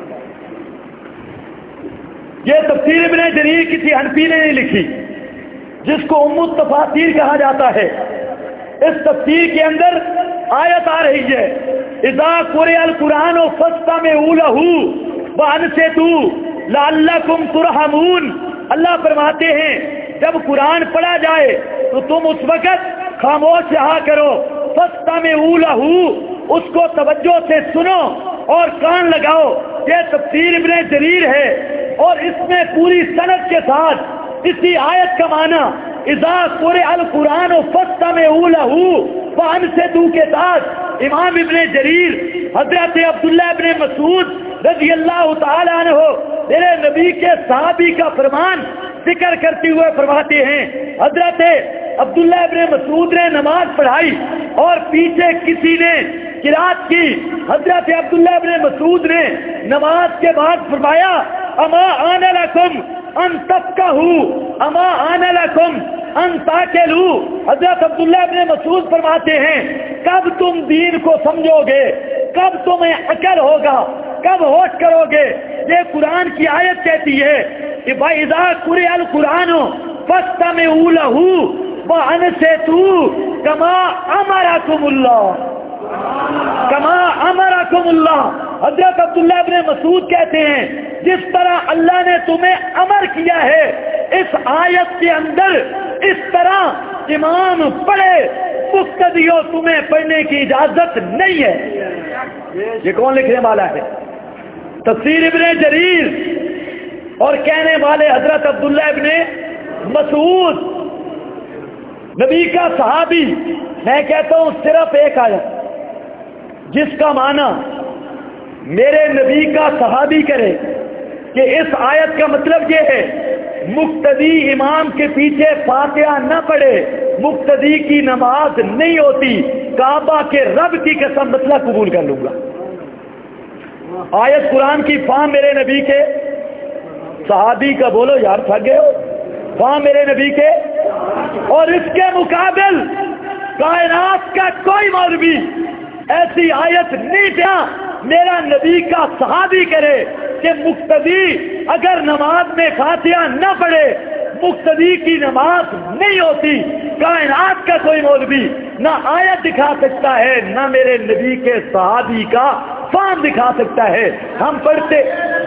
یہ تفسیر ابن جریر کسی حنفی نے نہیں لکھی، جس کو ام التفاسیر کہا جاتا ہے۔ اس تفسیر کے اندر آیت آ رہی ہے اذا قرئ القرآن فاستمعوا له وانصتوا لعلکم ترحمون۔ اللہ فرماتے ہیں جب قرآن پڑھا جائے تو تم اس وقت خاموش رہا کرو، فاستمعوا له، اس کو توجہ سے سنو اور کان لگاؤ۔ یہ تفسیر ابن جریر ہے، اور اس میں پوری سند کے ساتھ اسی آیت کا معنی اذا قرئ القرآن فاستمعوا له وانصتوا کے ساتھ امام ابن جریر حضرت عبداللہ ابن مسعود رضی اللہ تعالی عنہ میرے نبی کے صحابی کا فرمان ذکر کرتے ہوئے فرماتے ہیں حضرت عبداللہ ابن مسعود نے نماز پڑھائی اور پیچھے کسی نے قرات کی۔ حضرت عبداللہ ابن مسعود نے نماز کے بعد فرمایا اما آن لکم ان تفقہوا اما آن لکم ان تاکلوا۔ حضرت عبداللہ ابن مسعود فرماتے ہیں کب تم دین کو سمجھو گے، کب تمہیں عقل ہوگا، کب ہوش کرو گے؟ یہ قرآن کی آیت کہتی ہے کہ وَإِذَا قُرِئَ الْقُرْآنُ فَاسْتَمِعُوا لَهُ وَأَنصِتُوا كَمَا أَمَرَكُمُ اللَّهُ کما امرکم اللہ۔ حضرت عبداللہ ابن مسعود کہتے ہیں جس طرح اللہ نے تمہیں امر کیا ہے اس آیت کے اندر اس طرح امام پڑھے، مقتدیوں تمہیں پڑھنے کی اجازت نہیں ہے۔ یہ کون لکھنے والا ہے؟ تفسیر ابن جریر، اور کہنے والے حضرت عبداللہ ابن مسعود نبی کا صحابی۔ میں کہتا ہوں صرف ایک آیت جس کا معنی میرے نبی کا صحابی کرے کہ اس آیت کا مطلب یہ ہے مقتدی امام کے پیچھے فاتحہ نہ پڑھے، مقتدی کی نماز نہیں ہوتی، کعبہ کے رب کی قسم مسئلہ قبول کر لوں گا۔ آیت قرآن کی فہم میرے نبی کے صحابی کا، بولو یار تھک گئے ہو، فہم میرے نبی کے، اور اس کے مقابل کائنات کا کوئی مولوی ایسی آیت نہیں دیا میرا نبی کا صحابی کرے کہ مقتدی اگر نماز میں فاتحہ نہ پڑھے مقتدی کی نماز نہیں ہوتی۔ کائنات کا کوئی مولوی نہ آیت دکھا سکتا ہے نہ میرے نبی کے صحابی کا فہم دکھا سکتا ہے۔ ہم پڑھتے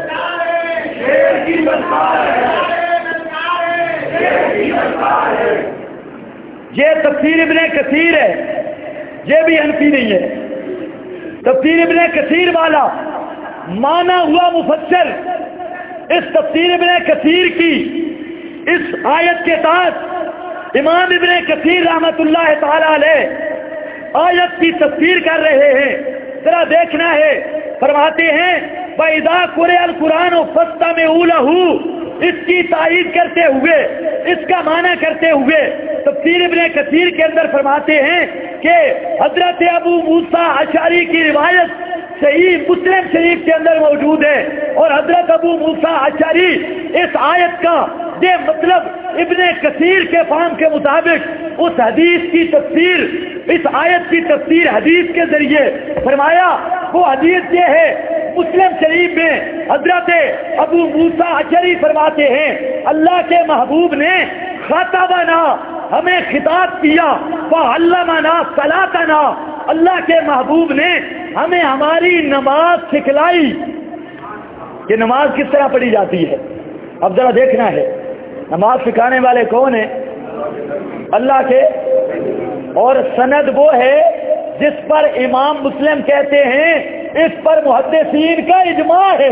یہ تفسیر ابن کثیر ہے، یہ بھی حنفی نہیں ہے۔ تفسیر ابن کثیر والا مانا ہوا مفسر اس تفسیر ابن کثیر کی اس آیت کے تحت امام ابن کثیر رحمت اللہ تعالی علیہ آیت کی تفسیر کر رہے ہیں۔ ذرا دیکھنا ہے، فرماتے ہیں وَإِذَا قُرِئَ الْقُرْآنُ فَاسْتَمِعُوا لَهُ، اس کی تائید کرتے ہوئے، اس کا معنی کرتے ہوئے تفسیر ابن کثیر کے اندر فرماتے ہیں کہ حضرت ابو موسیٰ اشعری کی روایت صحیح مسلم شریف کے اندر موجود ہے، اور حضرت ابو موسیٰ اشعری اس آیت کا یہ مطلب ابن کثیر کے فہم کے مطابق اس حدیث کی تفسیر، اس آیت کی تفسیر حدیث کے ذریعے فرمایا۔ وہ حدیث یہ ہے مسلم شریف میں حضرت ابو موسیٰ اشعری فرماتے ہیں اللہ کے محبوب نے خطبنا ہمیں خطاب کیا وعلمنا صلاتنا اللہ کے محبوب نے ہمیں ہماری نماز سکھلائی کہ نماز کس طرح پڑھی جاتی ہے. اب ذرا دیکھنا ہے نماز سکھانے والے کون ہیں؟ اللہ کے. اور سند وہ ہے جس پر امام مسلم کہتے ہیں اس پر محدثین کا اجماع ہے,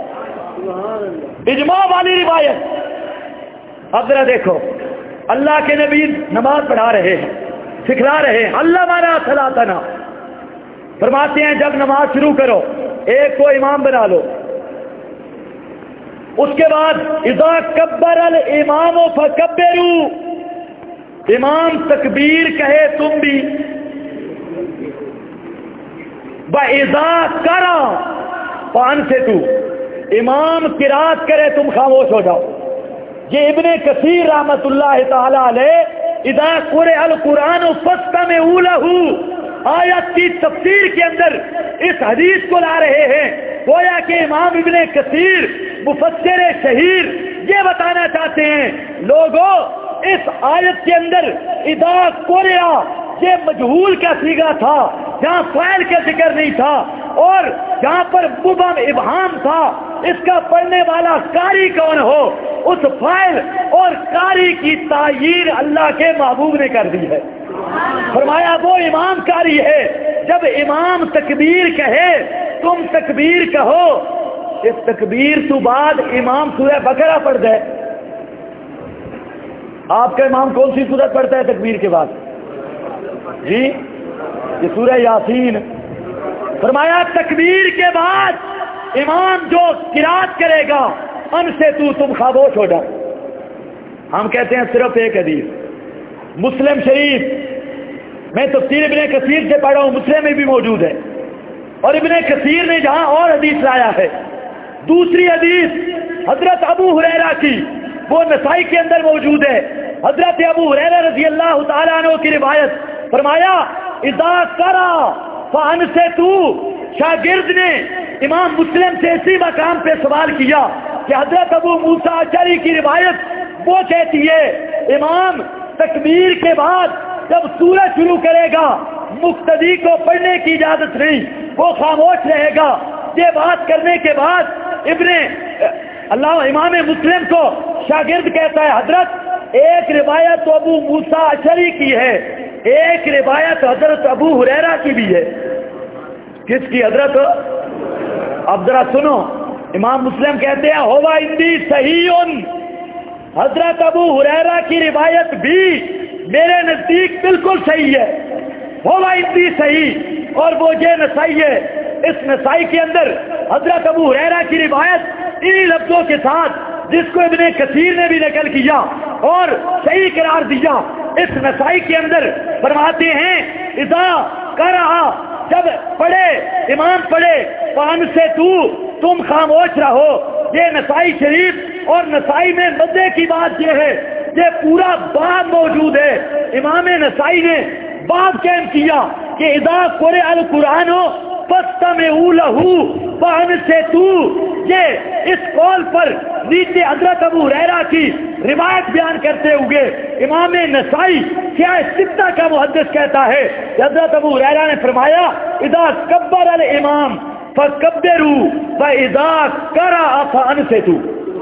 اجماع والی روایت. اب ذرا دیکھو اللہ کے نبی نماز پڑھا رہے ہیں, سکھلا رہے ہیں. اللہ مانا صلاتنا فرماتے ہیں جب نماز شروع کرو ایک کو امام بنا لو, اس کے بعد اذا کبر الامام فکبروا, امام تکبیر کہے تم بھی, وَإِذَا قَرَأَ فَأَنصِتُوا امام قرات کرے تم خاموش ہو جاؤ. یہ ابن کثیر رحمت اللہ تعالی علیہ اذا قرئ القرآن فاستمعوا لہ آیت کی تفسیر کے اندر اس حدیث کو لا رہے ہیں. گویا کہ امام ابن کثیر مفسر شہیر یہ بتانا چاہتے ہیں لوگوں اس آیت کے اندر اذا قرئ یہ مجہول کا صیغہ تھا جہاں فاعل کا ذکر نہیں تھا, اور جہاں پر مبہم ابہام تھا اس کا پڑھنے والا قاری کون ہو, اس فاعل اور قاری کی تعیین اللہ کے محبوب نے کر دی ہے. فرمایا وہ امام قاری ہے, جب امام تکبیر کہے تم تکبیر کہو. اس تکبیر تو بعد امام سورہ بقرہ پڑھ دے. آپ کا امام کون سی سورت پڑھتا ہے تکبیر کے بعد؟ جی یہ سورہ یاسین. فرمایا تکبیر کے بعد امام جو قرات کرے گا ان سے تم خاموش ہو جاؤ. ہم کہتے ہیں صرف ایک حدیث مسلم شریف میں تفسیر ابن کثیر سے پڑھا ہوں, مسلم میں بھی موجود ہے, اور ابن کثیر نے جہاں اور حدیث لایا ہے دوسری حدیث حضرت ابو ہریرہ کی وہ نسائی کے اندر موجود ہے. حضرت ابو ہریرہ رضی اللہ تعالیٰ عنہ کی روایت. فرمایا اذا قرأ فانصتوا, شاگرد نے امام مسلم سے اسی مقام پہ سوال کیا کہ حضرت ابو موسیٰ اشعری کی روایت وہ کہتی ہے امام تکبیر کے بعد جب سورہ شروع کرے گا مقتدی کو پڑھنے کی اجازت نہیں, وہ خاموش رہے گا. یہ بات کرنے کے بعد اللہ امام مسلم کو شاگرد کہتا ہے حضرت ایک روایت تو ابو موسیٰ اشعری کی ہے, ایک روایت حضرت ابو ہریرہ کی بھی ہے. کس کی حضرت؟ اب ذرا سنو, امام مسلم کہتے ہیں ہوا اندی صحیح, حضرت ابو ہریرہ کی روایت بھی میرے نزدیک بالکل صحیح ہے. ہوا اندی صحیح, اور وہ یہ نسائی ہے, اس نسائی کے اندر حضرت ابو ہریرہ کی روایت انہی لفظوں کے ساتھ جس کو ابن کثیر نے بھی نقل کیا اور صحیح قرار دیا. اس نسائی کے اندر فرماتے ہیں اذا قرأ جب پڑھے امام پڑھے فانصتوا تم خاموش رہو. یہ نسائی شریف اور نسائی میں مزے کی بات یہ ہے یہ پورا باب موجود ہے. امام نسائی نے باب قائم کیا کہ اذا قرئ القرآن فاستمعوا لہ فانصتوا. یہ اس قول پر نیچے حضرت ابو ہریرہ کی روایت بیان کرتے ہوئے امام نسائی کیا ستہ کا محدث کہتا ہے کہ حضرت ابو ہریرہ نے فرمایا اذا کبر الامام فکبروا واذا قرأ فانصتوا.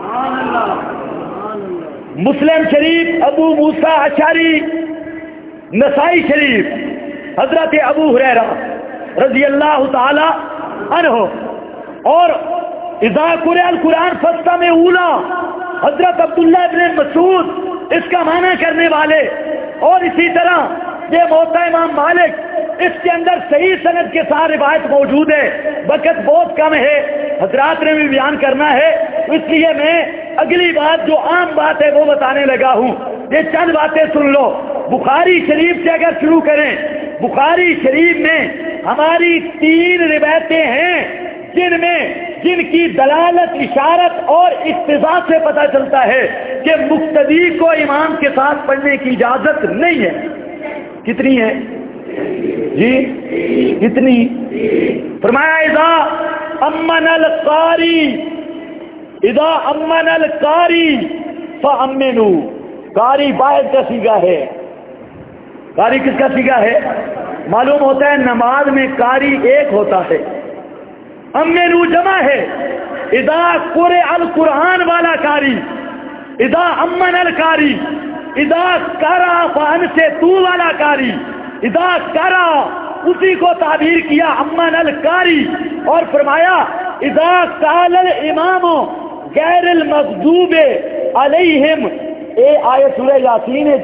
مسلم شریف ابو موسیٰ اشعری, نسائی شریف حضرت ابو ہریرہ رضی اللہ تعالی عنہ, اور اذا قرئ القرآن فاستمعوا لہ حضرت عبداللہ ابن مسعود اس کا معنی کرنے والے, اور اسی طرح یہ موطا امام مالک اس کے اندر صحیح سند کے ساتھ روایت موجود ہے. وقت بہت کم ہے, حضرات نے بھی بیان کرنا ہے, اس لیے میں اگلی بات جو عام بات ہے وہ بتانے لگا ہوں. یہ چند باتیں سن لو. بخاری شریف سے اگر شروع کریں, بخاری شریف میں ہماری 3 روایتیں ہیں جن کی دلالت اشارت اور اقتضاء سے پتہ چلتا ہے کہ مقتدی کو امام کے ساتھ پڑھنے کی اجازت نہیں ہے. کتنی ہے جی؟ کتنی؟ فرمایا اذا امن القاری اذا امن القاری فامنوا. قاری واحد کا صیغہ ہے. قاری کس کا صیغہ ہے؟ معلوم ہوتا ہے نماز میں قاری ایک ہوتا ہے. امنوا جمع ہے. اذا قرئ القرآن والا قاری، اذا امن القاری، اذا قرأ فانصتوا والا قاری، اذا قرأ اسی کو تعبیر کیا امن القاری اور فرمایا اذا قال الامام غیر المغضوب علیہم. اے آیت سورہ یاسین ہے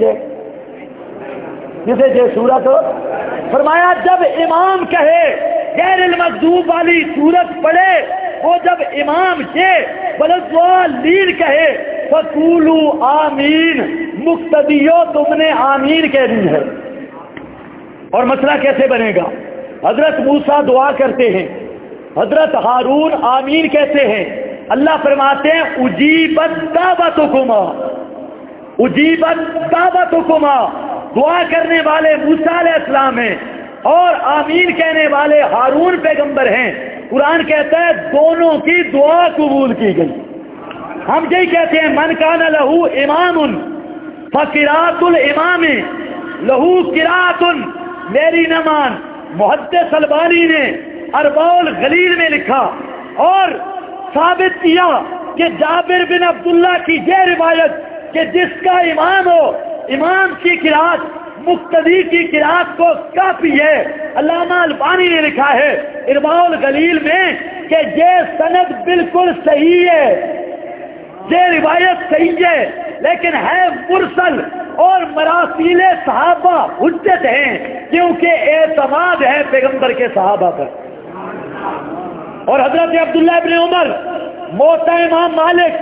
جسے جو سورت فرمایا جب امام کہے غیر المغضوب والی سورت پڑھے، وہ جب امام کے وَلَضَّالِّينَ کہے فَقُولُوا آمین، مقتدیو تم نے آمین کہہ دی ہے. اور مسئلہ کیسے بنے گا؟ حضرت موسیٰ دعا کرتے ہیں، حضرت ہارون آمین کہتے ہیں. اللہ فرماتے ہیں اجیبت دعوتکما، اجیبت دعوتکما. دعا کرنے والے موسیٰ علیہ السلام ہیں اور آمین کہنے والے ہارون پیغمبر ہیں. قرآن کہتا ہے دونوں کی دعا قبول کی گئی. ہم یہی کہتے ہیں من کان لہو امام فقراۃ الامام لہو قراۃ. میری نمان محدث البانی نے ارباء الغلیل میں لکھا اور ثابت کیا کہ جابر بن عبداللہ کی یہ روایت کہ جس کا امام ہو، امام کی قرات مقتدی کی قرات کو کافی ہے. علامہ البانی نے لکھا ہے ارباء الغلیل میں کہ یہ سند بالکل صحیح ہے، یہ روایت صحیح ہے، لیکن ہے مرسل اور مراسیل صحابہ حجت ہیں کیونکہ اعتماد ہے پیغمبر کے صحابہ پر. اور حضرت عبداللہ ابن عمر موتا امام مالک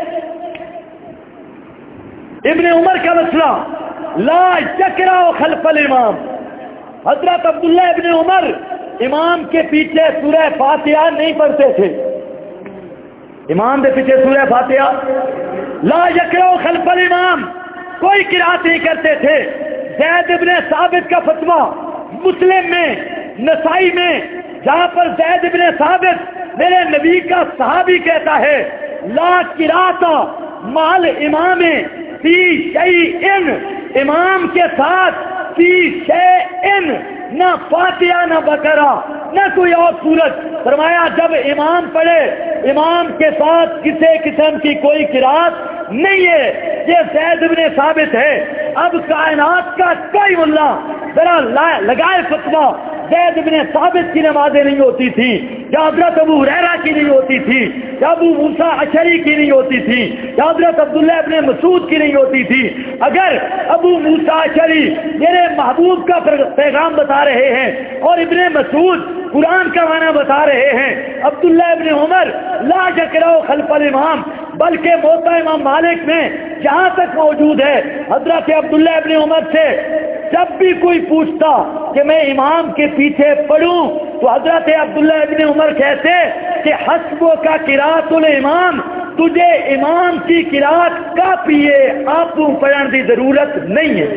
ابن عمر کا مسئلہ لا یقرأ خلف الامام. حضرت عبداللہ ابن عمر امام کے پیچھے سورہ فاتحہ نہیں پڑھتے تھے. امام کے پیچھے سورہ فاتحہ لا یقرأ خلف الامام کوئی قرات نہیں کرتے تھے. زید ابن ثابت کا فتویٰ مسلم میں نسائی میں جہاں پر زید ابن ثابت میرے نبی کا صحابی کہتا ہے لا قرات مال امام فی شیئن، امام کے ساتھ فی شیئن، نہ فاتحہ نہ بقرہ نہ کوئی اور سورت. فرمایا جب امام پڑھے امام کے ساتھ کسی قسم کی کوئی قرات نہیں ہے. یہ زید بن ثابت ہے. اب کائنات کا کوئی ملا ذرا لگائے فتویٰ زید بن ثابت کی نمازیں نہیں ہوتی تھی، یا حضرت ابو ہریرہ کی نہیں ہوتی تھی، یا ابو موسیٰ اشعری کی نہیں ہوتی تھی، یا حضرت عبداللہ ابن مسعود کی نہیں ہوتی تھی. اگر ابو موسیٰ اشعری میرے محبوب کا پیغام بتا رہے ہیں اور ابن مسعود قرآن کا معنی بتا رہے ہیں، عبداللہ ابن عمر لا یقرأ خلف الامام، بلکہ موتا امام مالک میں جہاں تک موجود ہے حضرت عبداللہ ابن عمر سے جب بھی کوئی پوچھتا کہ میں امام کے پیچھے پڑھوں تو حضرت عبداللہ ابن عمر کہتے کہ حسبو کا قرات الامام، تجھے امام کی قرات کافی ہے، آپ کو پڑھنے کی ضرورت نہیں ہے.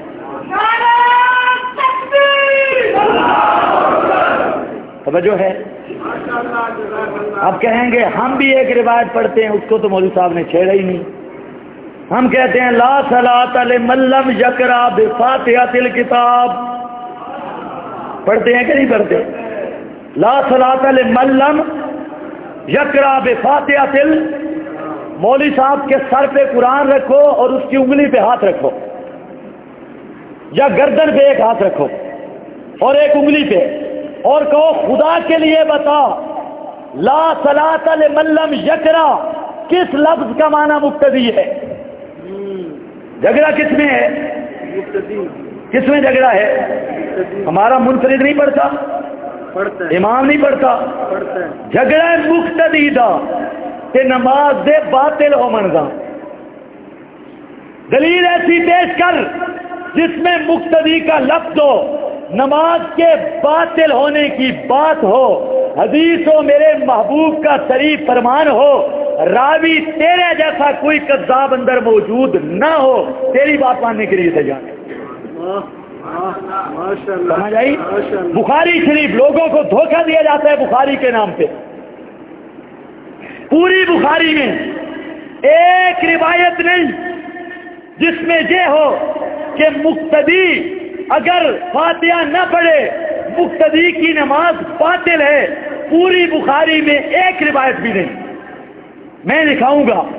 توجہ ہے. اب کہیں گے ہم بھی ایک روایت پڑھتے ہیں، اس کو تو مولوی صاحب نے چھیڑا ہی نہیں. ہم کہتے ہیں لا صلاۃ لمن لم یقرأ بفاتحۃ الکتاب. پڑھتے ہیں کہ نہیں پڑھتے؟ لا صلاۃ لمن لم یقرأ بفاتحۃ مولوی صاحب کے سر پہ قرآن رکھو اور اس کی انگلی پہ ہاتھ رکھو، یا گردن پہ ایک ہاتھ رکھو اور ایک انگلی پہ، اور کہو خدا کے لیے بتا لا صلاۃ لمن لم یقرأ کس لفظ کا معنی مقتدی ہے؟ جھگڑا کس میں ہے؟ کس میں جھگڑا ہے؟ ہمارا منفرد نہیں پڑھتا، امام نہیں پڑھتا. جھگڑا مقتدی دا کہ نماز دے باطل ہو منگا. دلیل ایسی پیش کر جس میں مقتدی کا لفظ ہو، نماز کے باطل ہونے کی بات ہو، حدیث ہو، میرے محبوب کا صریح فرمان ہو، راوی تیرے جیسا کوئی کذاب اندر موجود نہ ہو، تیری بات ماننے کے لیے تیار. سمجھ آئی؟ بخاری شریف لوگوں کو دھوکہ دیا جاتا ہے بخاری کے نام پہ. پوری بخاری میں ایک روایت نہیں جس میں یہ ہو کہ مقتدی اگر فاتحہ نہ پڑھے مقتدی کی نماز باطل ہے. پوری بخاری میں ایک روایت بھی نہیں. میں دکھاؤں گا